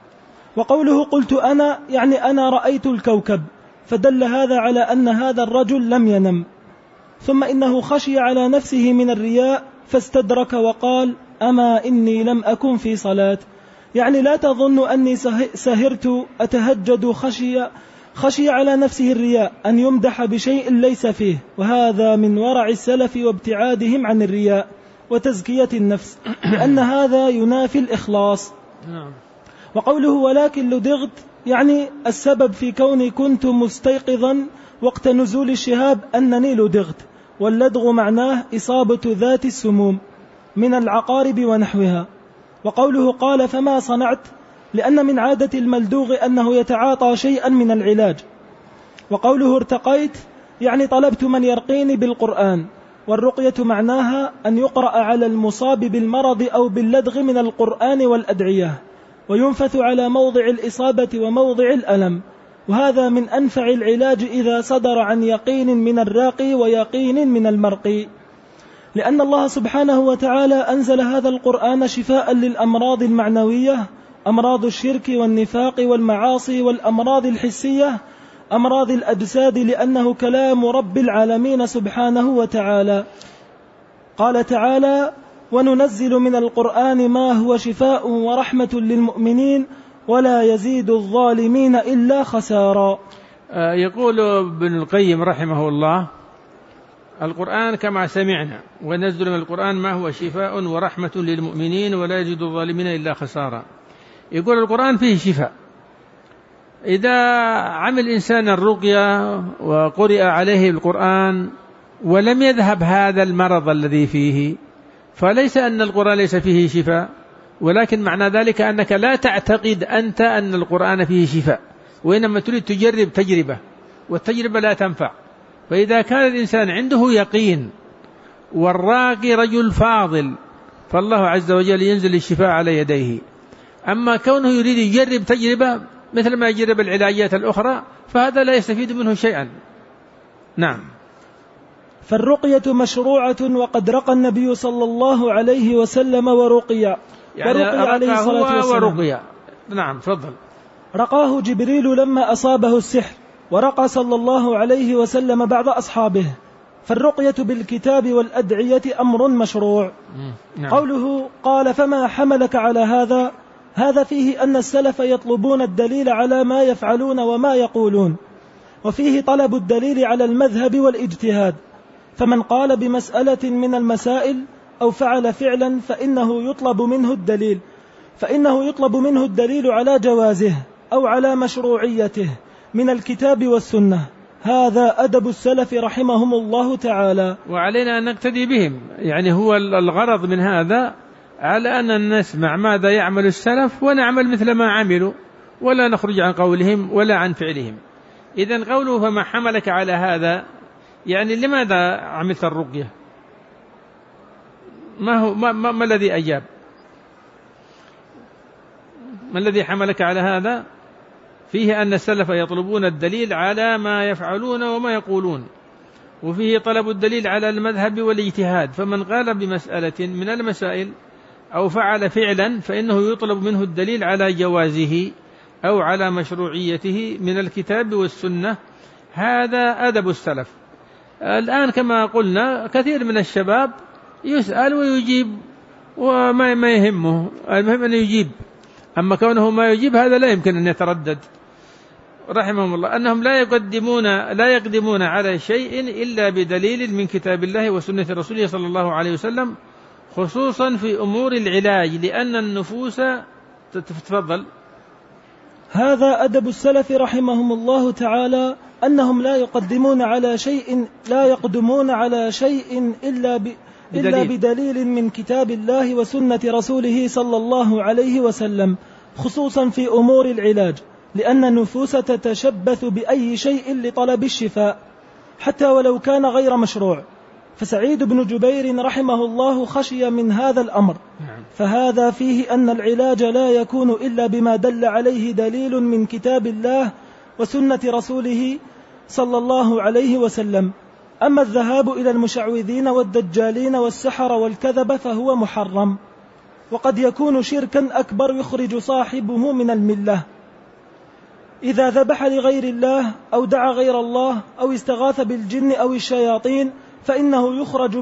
وقوله قلت أنا يعني أنا رأيت الكوكب، فدل هذا على أن هذا الرجل لم ينم. ثم إنه خشي على نفسه من الرياء فاستدرك وقال أما إني لم أكن في صلاة، يعني لا تظن أني سهرت أتهجد. خشي على نفسه الرياء، أن يمدح بشيء ليس فيه، وهذا من ورع السلف وابتعادهم عن الرياء وتزكية النفس، لأن هذا ينافي الإخلاص. وقوله ولكن لدغت، يعني السبب في كوني كنت مستيقظا وقت نزول الشهاب أنني لدغت، واللدغ معناه إصابة ذات السموم من العقارب ونحوها. وقوله قال فما صنعت، لأن من عادة الملدوغ أنه يتعاطى شيئا من العلاج. وقوله ارتقيت، يعني طلبت من يرقيني بالقرآن، والرقية معناها أن يقرأ على المصاب بالمرض أو باللدغ من القرآن والأدعية، وينفث على موضع الإصابة وموضع الألم، وهذا من أنفع العلاج إذا صدر عن يقين من الراقي ويقين من المرقي، لأن الله سبحانه وتعالى أنزل هذا القرآن شفاء للأمراض المعنوية، أمراض الشرك والنفاق والمعاصي، والأمراض الحسية أمراض الأجساد، لأنه كلام رب العالمين سبحانه وتعالى. قال تعالى وننزل من القرآن ما هو شفاء ورحمة للمؤمنين ولا يزيد الظالمين إلا خسارا. يقول ابن القيم رحمه الله القرآن كما سمعنا، وننزل من القرآن ما هو شفاء ورحمة للمؤمنين ولا يزيد الظالمين إلا خسارا. يقول القرآن فيه شفاء، إذا عمل إنسان الرقية وقرئ عليه القرآن ولم يذهب هذا المرض الذي فيه، فليس أن القرآن ليس فيه شفاء، ولكن معنى ذلك أنك لا تعتقد أنت أن القرآن فيه شفاء، وإنما تريد تجرب تجربة، والتجربة لا تنفع. فإذا كان الإنسان عنده يقين والراقي رجل فاضل، فالله عز وجل ينزل الشفاء على يديه. أما كونه يريد يجرب تجربة مثل ما يجرب العلاجات الأخرى، فهذا لا يستفيد منه شيئا. نعم. فالرقية مشروعة، وقد رقى النبي صلى الله عليه وسلم ورقي، يعني عليه الصلاة والسلام ورقي. نعم تفضل. رقاه جبريل لما أصابه السحر، ورقى صلى الله عليه وسلم بعض أصحابه. فالرقية بالكتاب والأدعية أمر مشروع. نعم. قوله قال فما حملك على هذا، هذا فيه أن السلف يطلبون الدليل على ما يفعلون وما يقولون، وفيه طلب الدليل على المذهب والاجتهاد. فمن قال بمسألة من المسائل أو فعل فعلا فإنه يطلب منه الدليل على جوازه أو على مشروعيته من الكتاب والسنة. هذا أدب السلف رحمهم الله تعالى، وعلينا أن نقتدي بهم. يعني هو الغرض من هذا على أن نسمع ماذا يعمل السلف ونعمل مثل ما عملوا، ولا نخرج عن قولهم ولا عن فعلهم. إذن قوله فما حملك على هذا، يعني لماذا عملت الرقية؟ ما الذي أجاب؟ ما الذي حملك على هذا؟ فيه أن السلف يطلبون الدليل على ما يفعلون وما يقولون، وفيه طلب الدليل على المذهب والاجتهاد. فمن قال بمسألة من المسائل أو فعل فعلا فإنه يطلب منه الدليل على جوازه أو على مشروعيته من الكتاب والسنة. هذا أدب السلف. الآن كما قلنا كثير من الشباب يسأل ويجيب وما يهمه، المهم أن يجيب. أما كونه ما يجيب هذا لا يمكن أن يتردد رحمهم الله، أنهم لا يقدمون على شيء إلا بدليل من كتاب الله وسنة رسوله صلى الله عليه وسلم، خصوصا في أمور العلاج، لأن النفوس تتفضل. هذا أدب السلف رحمهم الله تعالى، أنهم لا يقدمون على شيء إلا بدليل من كتاب الله وسنة رسوله صلى الله عليه وسلم، خصوصا في أمور العلاج، لأن النفوس تتشبث بأي شيء لطلب الشفاء حتى ولو كان غير مشروع. فسعيد بن جبير رحمه الله خشي من هذا الأمر، فهذا فيه أن العلاج لا يكون إلا بما دل عليه دليل من كتاب الله وسنة رسوله صلى الله عليه وسلم. أما الذهاب إلى المشعوذين والدجالين والسحر والكذب فهو محرم، وقد يكون شركا أكبر يخرج صاحبه من الملة. إذا ذبح لغير الله أو دعا غير الله أو استغاث بالجن أو الشياطين فإنه يخرج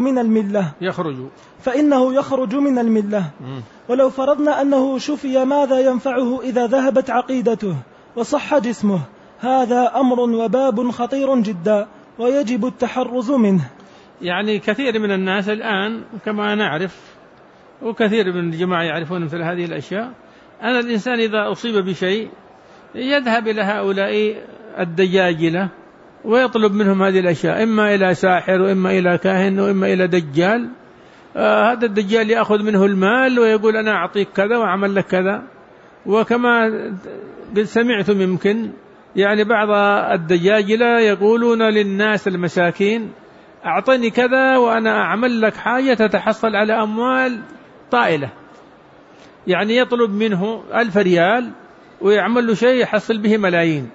من الملة. ولو فرضنا أنه شفي ماذا ينفعه إذا ذهبت عقيدته وصح جسمه؟ هذا أمر وباب خطير جدا ويجب التحرز منه. يعني كثير من الناس الآن كما نعرف، وكثير من الجماعة يعرفون مثل هذه الأشياء، أن الإنسان إذا أصيب بشيء يذهب إلى هؤلاء الدجاجلة ويطلب منهم هذه الأشياء، إما إلى ساحر وإما إلى كاهن وإما إلى دجال. هذا الدجال يأخذ منه المال ويقول أنا أعطيك كذا وأعمل لك كذا. وكما سمعتم يمكن يعني بعض الدجاجلة يقولون للناس المساكين أعطني كذا وأنا أعمل لك حاجة تتحصل على أموال طائلة، يعني يطلب منه 1000 ريال ويعمل له شيء يحصل به ملايين.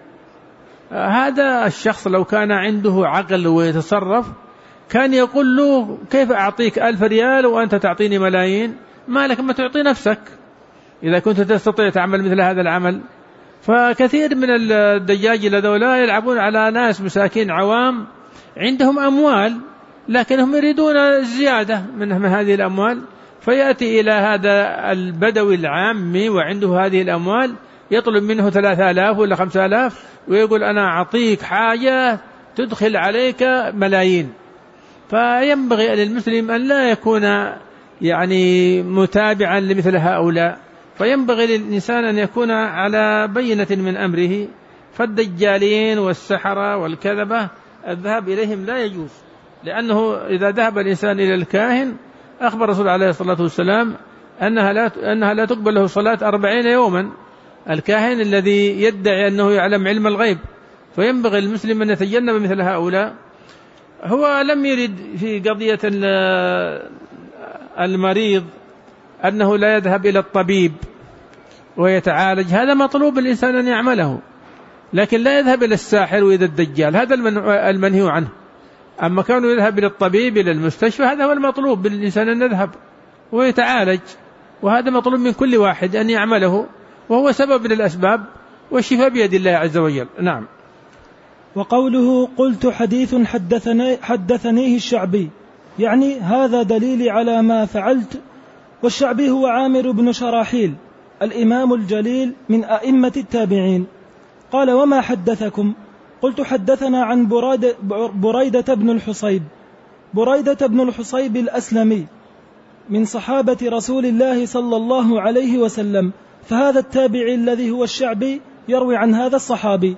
هذا الشخص لو كان عنده عقل ويتصرف كان يقول له كيف أعطيك 1000 ريال وأنت تعطيني ملايين؟ ما لك ما تعطي نفسك إذا كنت تستطيع تعمل مثل هذا العمل. فكثير من الدجاجلة ذولا يلعبون على ناس مساكين عوام عندهم أموال، لكنهم يريدون الزيادة من هذه الأموال، فيأتي إلى هذا البدوي العامي وعنده هذه الأموال يطلب منه 3000 ولا 5000 ويقول أنا أعطيك حاجة تدخل عليك ملايين. فينبغي للمسلم أن لا يكون يعني متابعا لمثل هؤلاء، فينبغي للإنسان أن يكون على بينة من أمره. فالدجالين والسحرة والكذبة الذهاب إليهم لا يجوز، لأنه إذا ذهب الإنسان إلى الكاهن أخبر الرسول عليه الصلاة والسلام أنها لا تقبل له صلاة 40 يوما، الكاهن الذي يدعي أنه يعلم علم الغيب. فينبغي المسلم أن يتجنب مثل هؤلاء. هو لم يرد في قضية المريض أنه لا يذهب إلى الطبيب ويتعالج، هذا مطلوب الإنسان أن يعمله، لكن لا يذهب إلى الساحر وإلى الدجال، هذا المنهي عنه. أما كانوا يذهب إلى الطبيب إلى المستشفى هذا هو المطلوب بالإنسان أن يذهب ويتعالج، وهذا مطلوب من كل واحد أن يعمله، وهو سبب من الأسباب، والشفاء بيد الله عز وجل. نعم. وقوله قلت حديث حدثنيه الشعبي، يعني هذا دليلي على ما فعلت. والشعبي هو عامر بن شراحيل الإمام الجليل من أئمة التابعين. قال وما حدثكم؟ قلت حدثنا عن بريدة بن الحصيب. بريدة بن الحصيب الأسلمي من صحابة رسول الله صلى الله عليه وسلم، فهذا التابعي الذي هو الشعبي يروي عن هذا الصحابي.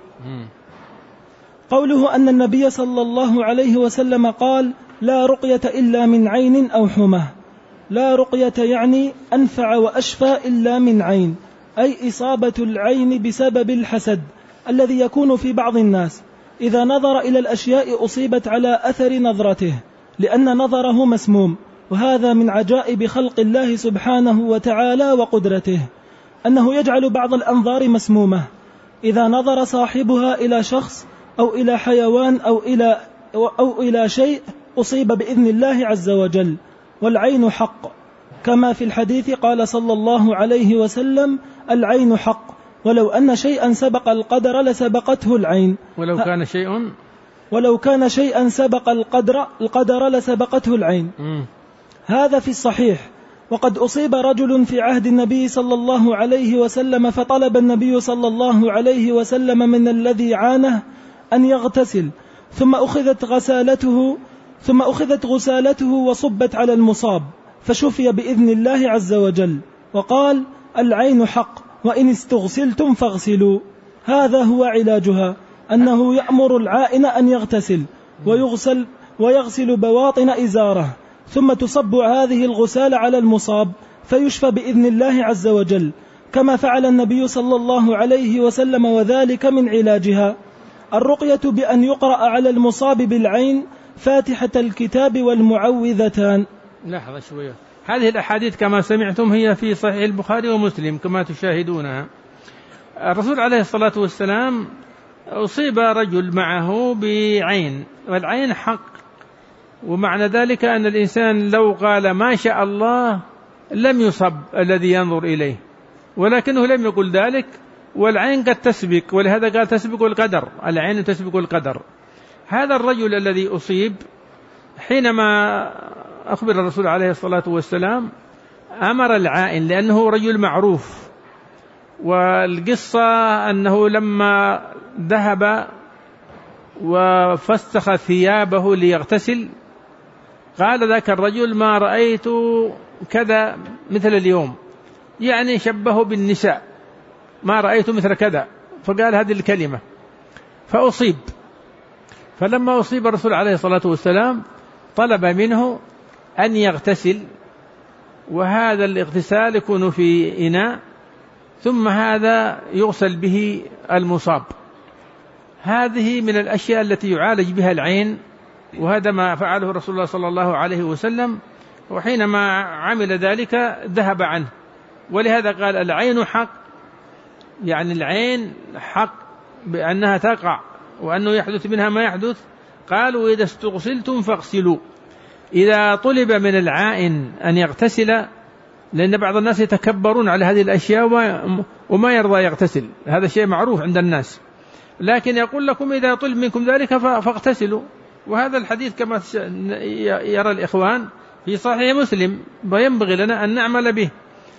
قوله أن النبي صلى الله عليه وسلم قال لا رقية إلا من عين أو حمى. لا رقية يعني أنفع وأشفى إلا من عين، أي إصابة العين بسبب الحسد الذي يكون في بعض الناس، إذا نظر إلى الأشياء أصيبت على أثر نظرته لأن نظره مسموم. وهذا من عجائب خلق الله سبحانه وتعالى وقدرته، أنه يجعل بعض الأنظار مسمومة إذا نظر صاحبها إلى شخص أو إلى حيوان أو إلى شيء أصيب بإذن الله عز وجل. والعين حق، كما في الحديث قال صلى الله عليه وسلم العين حق، ولو أن شيئا سبق القدر لسبقته العين. ولو كان شيئا سبق القدر لسبقته العين. هذا في الصحيح. وقد أصيب رجل في عهد النبي صلى الله عليه وسلم، فطلب النبي صلى الله عليه وسلم من الذي عانه أن يغتسل، ثم أخذت غسالته وصبت على المصاب، فشفي بإذن الله عز وجل. وقال العين حق، وإن استغسلتم فاغسلوا. هذا هو علاجها، أنه يأمر العائن أن يغتسل ويغسل بواطن إزاره، ثم تصب هذه الغسالة على المصاب فيشفى بإذن الله عز وجل، كما فعل النبي صلى الله عليه وسلم، وذلك من علاجها. الرقية بأن يقرأ على المصاب بالعين فاتحة الكتاب والمعوذتان. لحظة شوية، هذه الأحاديث كما سمعتم هي في صحيح البخاري ومسلم كما تشاهدونها. الرسول عليه الصلاة والسلام أصيب رجل معه بعين، والعين حق، ومعنى ذلك أن الإنسان لو قال ما شاء الله لم يصب الذي ينظر إليه، ولكنه لم يقل ذلك، والعين قد تسبق، ولهذا قال تسبق القدر، العين تسبق القدر. هذا الرجل الذي أصيب حينما أخبر الرسول عليه الصلاة والسلام أمر العائن، لأنه رجل معروف، والقصة أنه لما ذهب وفسخ ثيابه ليغتسل قال ذاك الرجل ما رأيت كذا مثل اليوم، يعني شبهه بالنساء، ما رأيت مثل كذا، فقال هذه الكلمة فأصيب. فلما أصيب الرسول عليه الصلاة والسلام طلب منه أن يغتسل، وهذا الاغتسال يكون في إناء، ثم هذا يغسل به المصاب. هذه من الأشياء التي يعالج بها العين، وهذا ما فعله رسول الله صلى الله عليه وسلم، وحينما عمل ذلك ذهب عنه. ولهذا قال العين حق، يعني العين حق بأنها تقع وأنه يحدث منها ما يحدث. قالوا إذا استغسلتم فاغسلوا. إذا طلب من العائن أن يغتسل، لأن بعض الناس يتكبرون على هذه الأشياء وما يرضى يغتسل، هذا شيء معروف عند الناس، لكن يقول لكم إذا طلب منكم ذلك فاغتسلوا. وهذا الحديث كما يرى الإخوان في صحيح مسلم، وينبغي لنا أن نعمل به.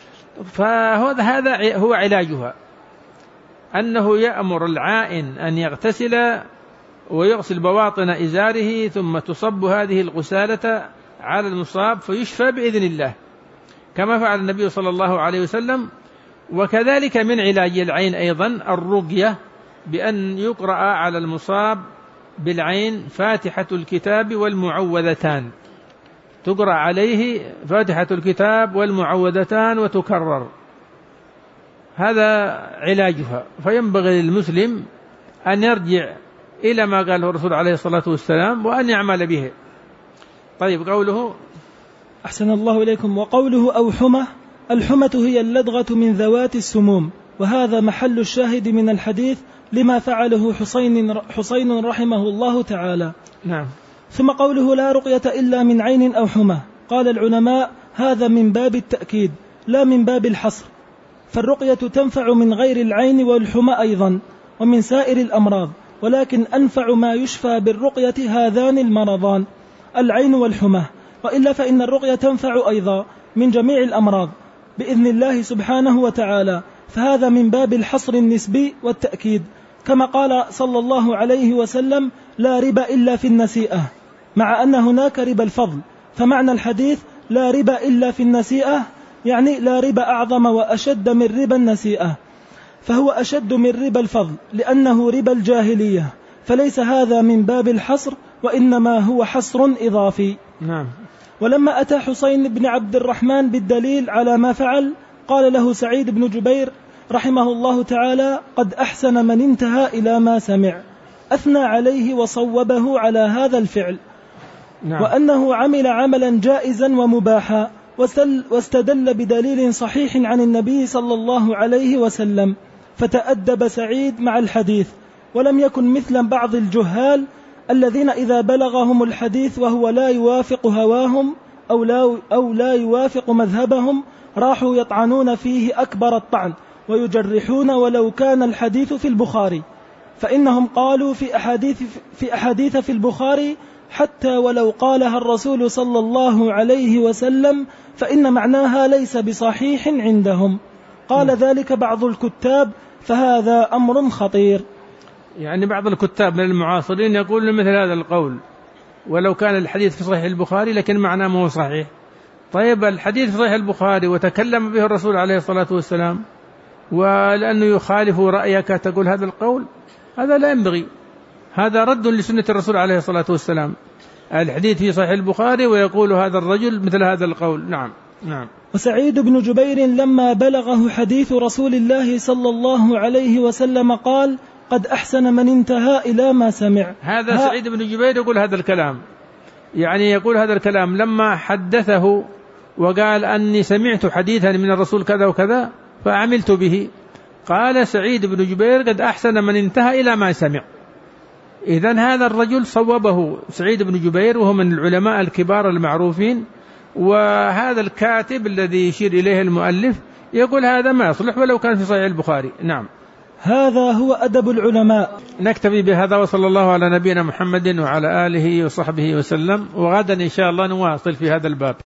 فهذا هو علاجها، أنه يأمر العائن أن يغتسل ويغسل بواطن إزاره، ثم تصب هذه الغسالة على المصاب فيشفى بإذن الله، كما فعل النبي صلى الله عليه وسلم. وكذلك من علاج العين أيضا الرقية، بأن يقرأ على المصاب بالعين فاتحة الكتاب والمعوذتان، تقرأ عليه فاتحة الكتاب والمعوذتان وتكرر، هذا علاجها. فينبغي للمسلم أن يرجع إلى ما قاله الرسول عليه الصلاة والسلام وأن يعمل به. طيب، قوله أحسن الله إليكم. وقوله أو حمى الحمة هي اللدغة من ذوات السموم، وهذا محل الشاهد من الحديث لما فعله حسين رحمه الله تعالى. نعم. ثم قوله لا رقية إلا من عين أو حمى، قال العلماء هذا من باب التأكيد لا من باب الحصر، فالرقية تنفع من غير العين والحمى أيضا ومن سائر الأمراض، ولكن أنفع ما يشفى بالرقية هذان المرضان العين والحمى، وإلا فإن الرقية تنفع أيضا من جميع الأمراض بإذن الله سبحانه وتعالى، فهذا من باب الحصر النسبي والتأكيد، كما قال صلى الله عليه وسلم لا ربا إلا في النسيئة، مع أن هناك ربا الفضل، فمعنى الحديث لا ربا إلا في النسيئة يعني لا ربا أعظم وأشد من ربا النسيئة، فهو أشد من ربا الفضل لأنه ربا الجاهلية، فليس هذا من باب الحصر وإنما هو حصر إضافي. نعم. ولما أتى حسين بن عبد الرحمن بالدليل على ما فعل، قال له سعيد بن جبير رحمه الله تعالى قد أحسن من انتهى إلى ما سمع، أثنى عليه وصوبه على هذا الفعل. نعم. وأنه عمل عملا جائزا ومباحا، واستدل بدليل صحيح عن النبي صلى الله عليه وسلم، فتأدب سعيد مع الحديث، ولم يكن مثل بعض الجهال الذين إذا بلغهم الحديث وهو لا يوافق هواهم أو لا يوافق مذهبهم راحوا يطعنون فيه أكبر الطعن ويجرحون ولو كان الحديث في البخاري، فإنهم قالوا في أحاديث في البخاري حتى ولو قالها الرسول صلى الله عليه وسلم فإن معناها ليس بصحيح عندهم. قال ذلك بعض الكتاب، فهذا أمر خطير. يعني بعض الكتاب من المعاصرين يقول مثل هذا القول، ولو كان الحديث في صحيح البخاري لكن معناه ما هو صحيح. طيب الحديث في صحيح البخاري وتكلم به الرسول عليه الصلاة والسلام، ولأنه يخالف رأيك تقول هذا القول؟ هذا لا ينبغي، هذا رد لسنة الرسول عليه الصلاة والسلام. الحديث في صحيح البخاري ويقول هذا الرجل مثل هذا القول. نعم. نعم. وسعيد بن جبير لما بلغه حديث رسول الله صلى الله عليه وسلم قال قد أحسن من انتهى إلى ما سمع. هذا سعيد بن جبير يقول هذا الكلام، يعني يقول هذا الكلام لما حدثه وقال أني سمعت حديثا من الرسول كذا وكذا فعملت به. قال سعيد بن جبير قد أحسن من انتهى إلى ما سمع. إذن هذا الرجل صوبه سعيد بن جبير وهو من العلماء الكبار المعروفين، وهذا الكاتب الذي يشير إليه المؤلف يقول هذا ما يصلح ولو كان في صحيح البخاري. نعم. هذا هو أدب العلماء. نكتفي بهذا، وصلى الله على نبينا محمد وعلى آله وصحبه وسلم، وغدا إن شاء الله نواصل في هذا الباب.